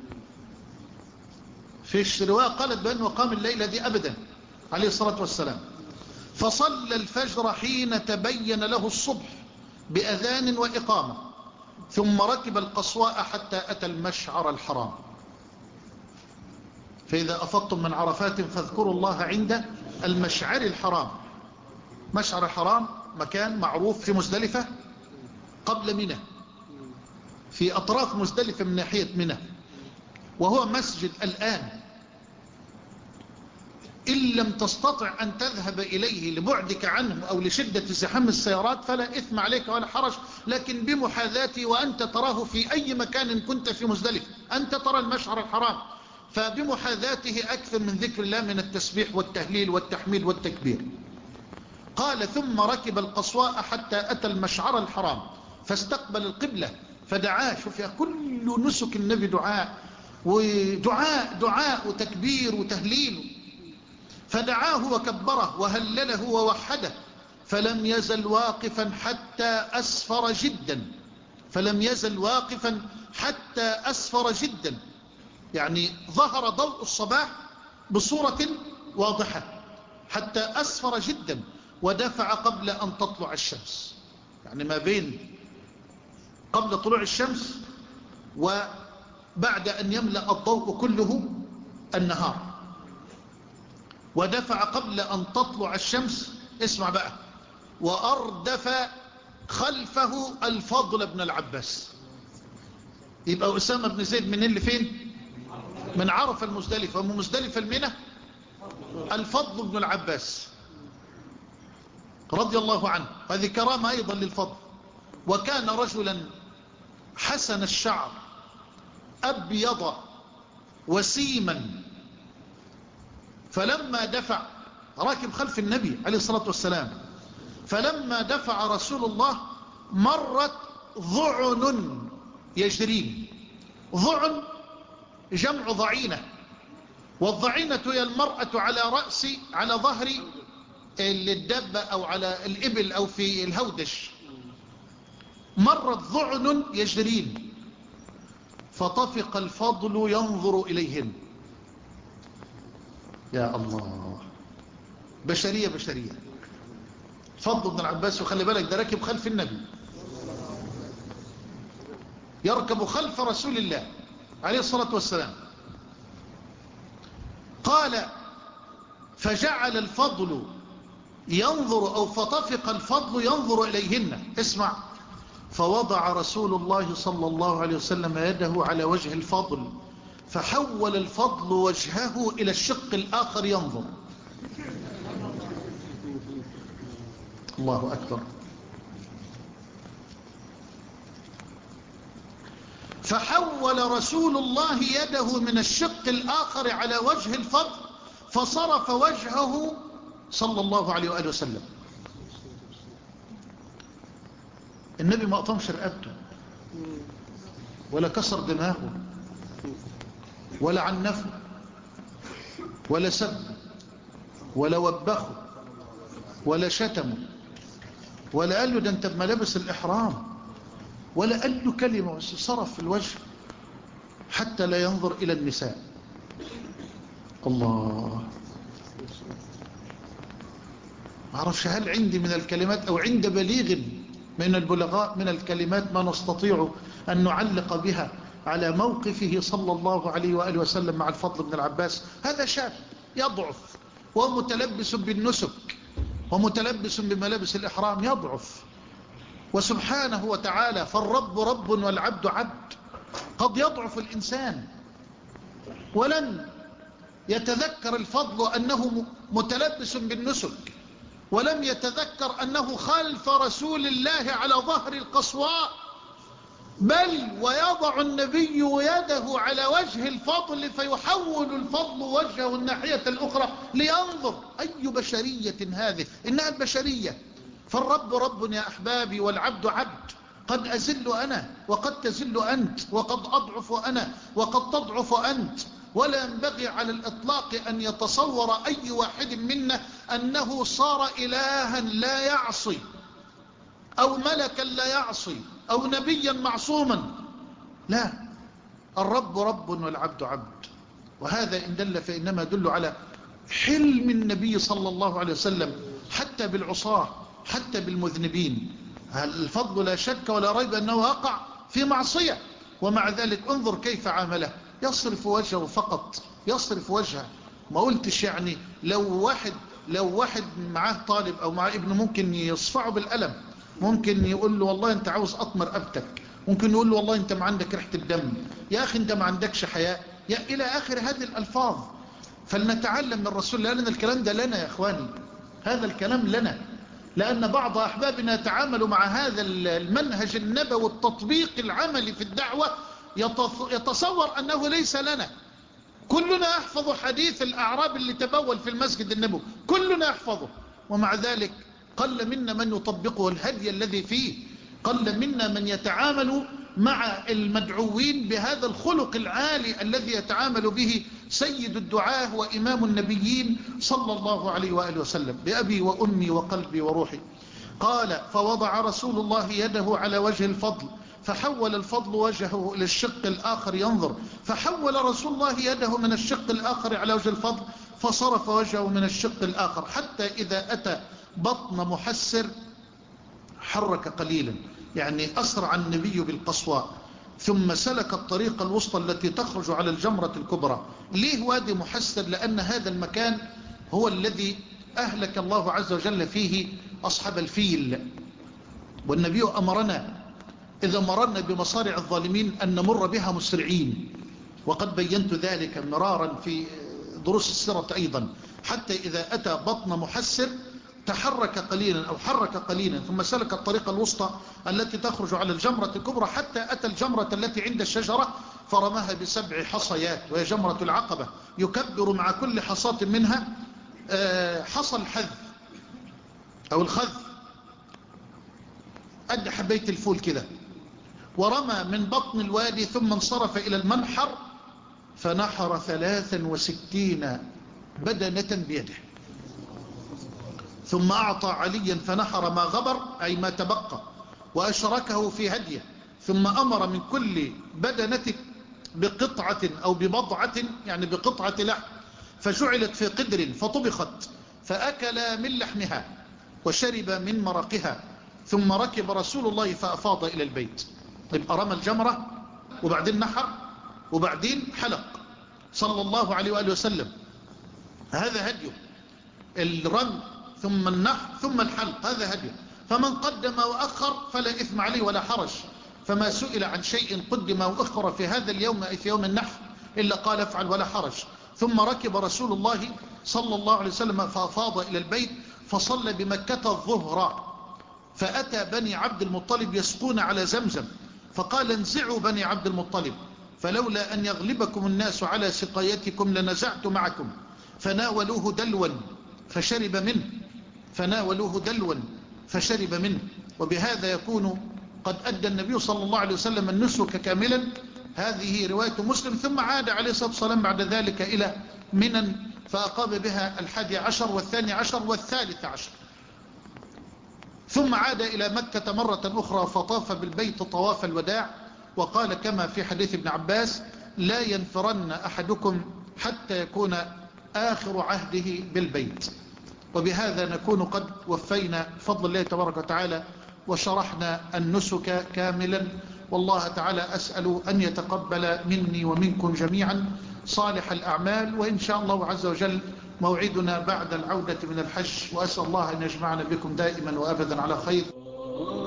في رواية قالت بأنه قام الليلة دي أبدا عليه الصلاة والسلام. فصلى الفجر حين تبين له الصبح بأذان وإقامة، ثم ركب القصواء حتى أتى المشعر الحرام. فإذا أفضتم من عرفات فاذكروا الله عند المشعر الحرام. مشعر الحرام مكان معروف في مزدلفة قبل منى، في أطراف مزدلفة من ناحية منى، وهو مسجد الآن. إن لم تستطع أن تذهب إليه لبعدك عنه أو لشدة زحام السيارات فلا إثم عليك ولا حرج، لكن بمحاذاته وأنت تراه في أي مكان كنت في مزدلفة، أنت ترى المشعر الحرام، فبمحاذاته أكثر من ذكر الله من التسبيح والتهليل والتحميد والتكبير. قال ثم ركب القصواء حتى أتى المشعر الحرام فاستقبل القبلة فدعاه. شوف يا كل نسك النبي دعاء، ودعاء دعاء وتكبير وتهليل. فدعاه وكبره وهلله ووحده، فلم يزل واقفا حتى أسفر جدا. فلم يزل واقفا حتى أسفر جدا، يعني ظهر ضوء الصباح بصورة واضحة حتى أسفر جدا. ودفع قبل أن تطلع الشمس، يعني ما بين قبل طلوع الشمس وبعد أن يملأ الضوء كله النهار. ودفع قبل أن تطلع الشمس. اسمع بقى. وأردف خلفه الفضل بن العباس. يبقى أسامة بن زيد من اللي فين؟ من عرف المزدلفة، ومن مزدلفة المنى الفضل بن العباس رضي الله عنه. هذه كرامة أيضا للفضل. وكان رجلا حسن الشعر أبيض وسيما. فلما دفع، راكب خلف النبي عليه الصلاة والسلام، فلما دفع رسول الله مرت ضعن يجرين. ضعن جمع ضعينة، والضعينة هي المرأة على رأس على ظهر الدابة أو على الإبل أو في الهودش. مرت ضعن يجرين فطفق الفضل ينظر إليهن. يا الله، بشرية بشرية. فضل بن العباس، وخلي بالك ده راكب خلف النبي، يركب خلف رسول الله عليه الصلاة والسلام. قال فجعل الفضل ينظر أو فطفق الفضل ينظر إليهن. اسمع، فوضع رسول الله صلى الله عليه وسلم يده على وجه الفضل فحول الفضل وجهه إلى الشق الآخر ينظر. الله أكبر. فحول رسول الله يده من الشق الآخر على وجه الفضل فصرف وجهه صلى الله عليه وآله وسلم. النبي ما أطمش رقبته ولا كسر دماغه ولا عنفه ولا سب ولا وبخه ولا شتمه ولا قال له ده انت بملابس الإحرام ولا قال له كلمة، صرف في الوجه حتى لا ينظر إلى النساء. الله، ما أعرفش هل عندي من الكلمات أو عند بليغ من البلغاء من الكلمات ما نستطيع أن نعلق بها على موقفه صلى الله عليه وآله وسلم مع الفضل بن العباس. هذا شاب يضعف ومتلبس بالنسك ومتلبس بملابس الإحرام، يضعف. وسبحانه وتعالى فالرب رب والعبد عبد، قد يضعف الإنسان. ولن يتذكر الفضل أنه متلبس بالنسك، ولم يتذكر أنه خلف رسول الله على ظهر القصواء، بل ويضع النبي يده على وجه الفضل فيحول الفضل وجهه الناحية الأخرى لينظر. أي بشرية هذه؟ إنها البشرية. فالرب رب يا أحبابي والعبد عبد، قد أزل أنا وقد تزل أنت، وقد أضعف أنا وقد تضعف أنت. ولا ينبغي على الإطلاق أن يتصور أي واحد منا أنه صار إلها لا يعصي أو ملكا لا يعصي أو نبيا معصوما. لا، الرب رب والعبد عبد. وهذا إن دل فإنما يدل على حلم النبي صلى الله عليه وسلم حتى بالعصاة حتى بالمذنبين. الفضل لا شك ولا ريب أنه وقع في معصية، ومع ذلك انظر كيف عامله، يصرف وجهه فقط، يصرف وجهه. ما قلتش يعني لو واحد لو واحد معاه طالب أو معاه ابنه ممكن يصفعه بالقلم، ممكن يقول له والله أنت عاوز أطمر أبتك، ممكن يقول له والله أنت ما عندك ريحة الدم، يا أخي أنت ما عندكش حياء، يا إلى آخر هذه الألفاظ. فلنتعلم من الرسول، لأن الكلام ده لنا يا إخواني، هذا الكلام لنا، لأن بعض أحبابنا يتعامل مع هذا المنهج النبوي التطبيق العملي في الدعوة يتصور أنه ليس لنا. كلنا يحفظ حديث الأعراب اللي تبول في المسجد النبوي، كلنا يحفظه، ومع ذلك قل منا من يطبقه الهدي الذي فيه، قل منا من يتعامل مع المدعوين بهذا الخلق العالي الذي يتعامل به سيد الدعاة وإمام النبيين صلى الله عليه وآله وسلم. بأبي وأمي وقلبي وروحي. قال فوضع رسول الله يده على وجه الفضل فحول الفضل وجهه إلى الشق الآخر ينظر، فحول رسول الله يده من الشق الآخر على وجه الفضل فصرف وجهه من الشق الآخر حتى إذا أتى بطن محسر حرك قليلا، يعني أسرع النبي بالقصواء، ثم سلك الطريق الوسطى التي تخرج على الجمرة الكبرى. ليه وادي محسر؟ لأن هذا المكان هو الذي أهلك الله عز وجل فيه أصحاب الفيل، والنبي أمرنا إذا مررنا بمصارع الظالمين أن نمر بها مسرعين، وقد بينت ذلك مرارا في دروس السيرة أيضا. حتى إذا أتى بطن محسر تحرك قليلا أو حرك قليلا ثم سلك الطريق الوسطى التي تخرج على الجمرة الكبرى حتى أتى الجمرة التي عند الشجرة فرماها بسبع حصيات، وهي جمرة العقبة، يكبر مع كل حصاة منها حصى الحذ أو الخذ قد حبيت الفول كده، ورمى من بطن الوادي ثم انصرف إلى المنحر فنحر ثلاثا وستين بدنة بيده، ثم أعطى عليا فنحر ما غبر أي ما تبقى وأشركه في هديه، ثم أمر من كل بدنة بقطعة أو ببضعة يعني بقطعة لحم فجعلت في قدر فطبخت فأكل من لحمها وشرب من مرقها، ثم ركب رسول الله فأفاض إلى البيت. يبقى رمى الجمرة وبعدين نحر وبعدين حلق صلى الله عليه وآله وسلم، هذا هديه. الرمي ثم النحر ثم الحلق، هذا هدي. فمن قدم وأخر فلا إثم عليه ولا حرج. فما سئل عن شيء قدم وأخر في هذا اليوم أي في يوم النحر إلا قال افعل ولا حرج. ثم ركب رسول الله صلى الله عليه وسلم فأفاض إلى البيت فصلى بمكة الظهر، فأتى بني عبد المطلب يسقون على زمزم، فقال انزعوا بني عبد المطلب، فلولا أن يغلبكم الناس على سقايتكم لنزعت معكم. فناولوه دلوا فشرب منه فناولوه دلوا فشرب منه. وبهذا يكون قد أدى النبي صلى الله عليه وسلم النسك كاملا. هذه رواية مسلم. ثم عاد عليه الصلاة والسلام بعد ذلك إلى منى فأقام بها الحادي عشر والثاني عشر والثالث عشر، ثم عاد إلى مكة مرة أخرى فطاف بالبيت طواف الوداع، وقال كما في حديث ابن عباس لا ينفرن أحدكم حتى يكون آخر عهده بالبيت. وبهذا نكون قد وفينا فضل الله تبارك وتعالى وشرحنا النسك كاملا. والله تعالى أسأل أن يتقبل مني ومنكم جميعا صالح الأعمال، وإن شاء الله عز وجل موعدنا بعد العودة من الحج، وأسأل الله أن يجمعنا بكم دائما وأبدا على خير.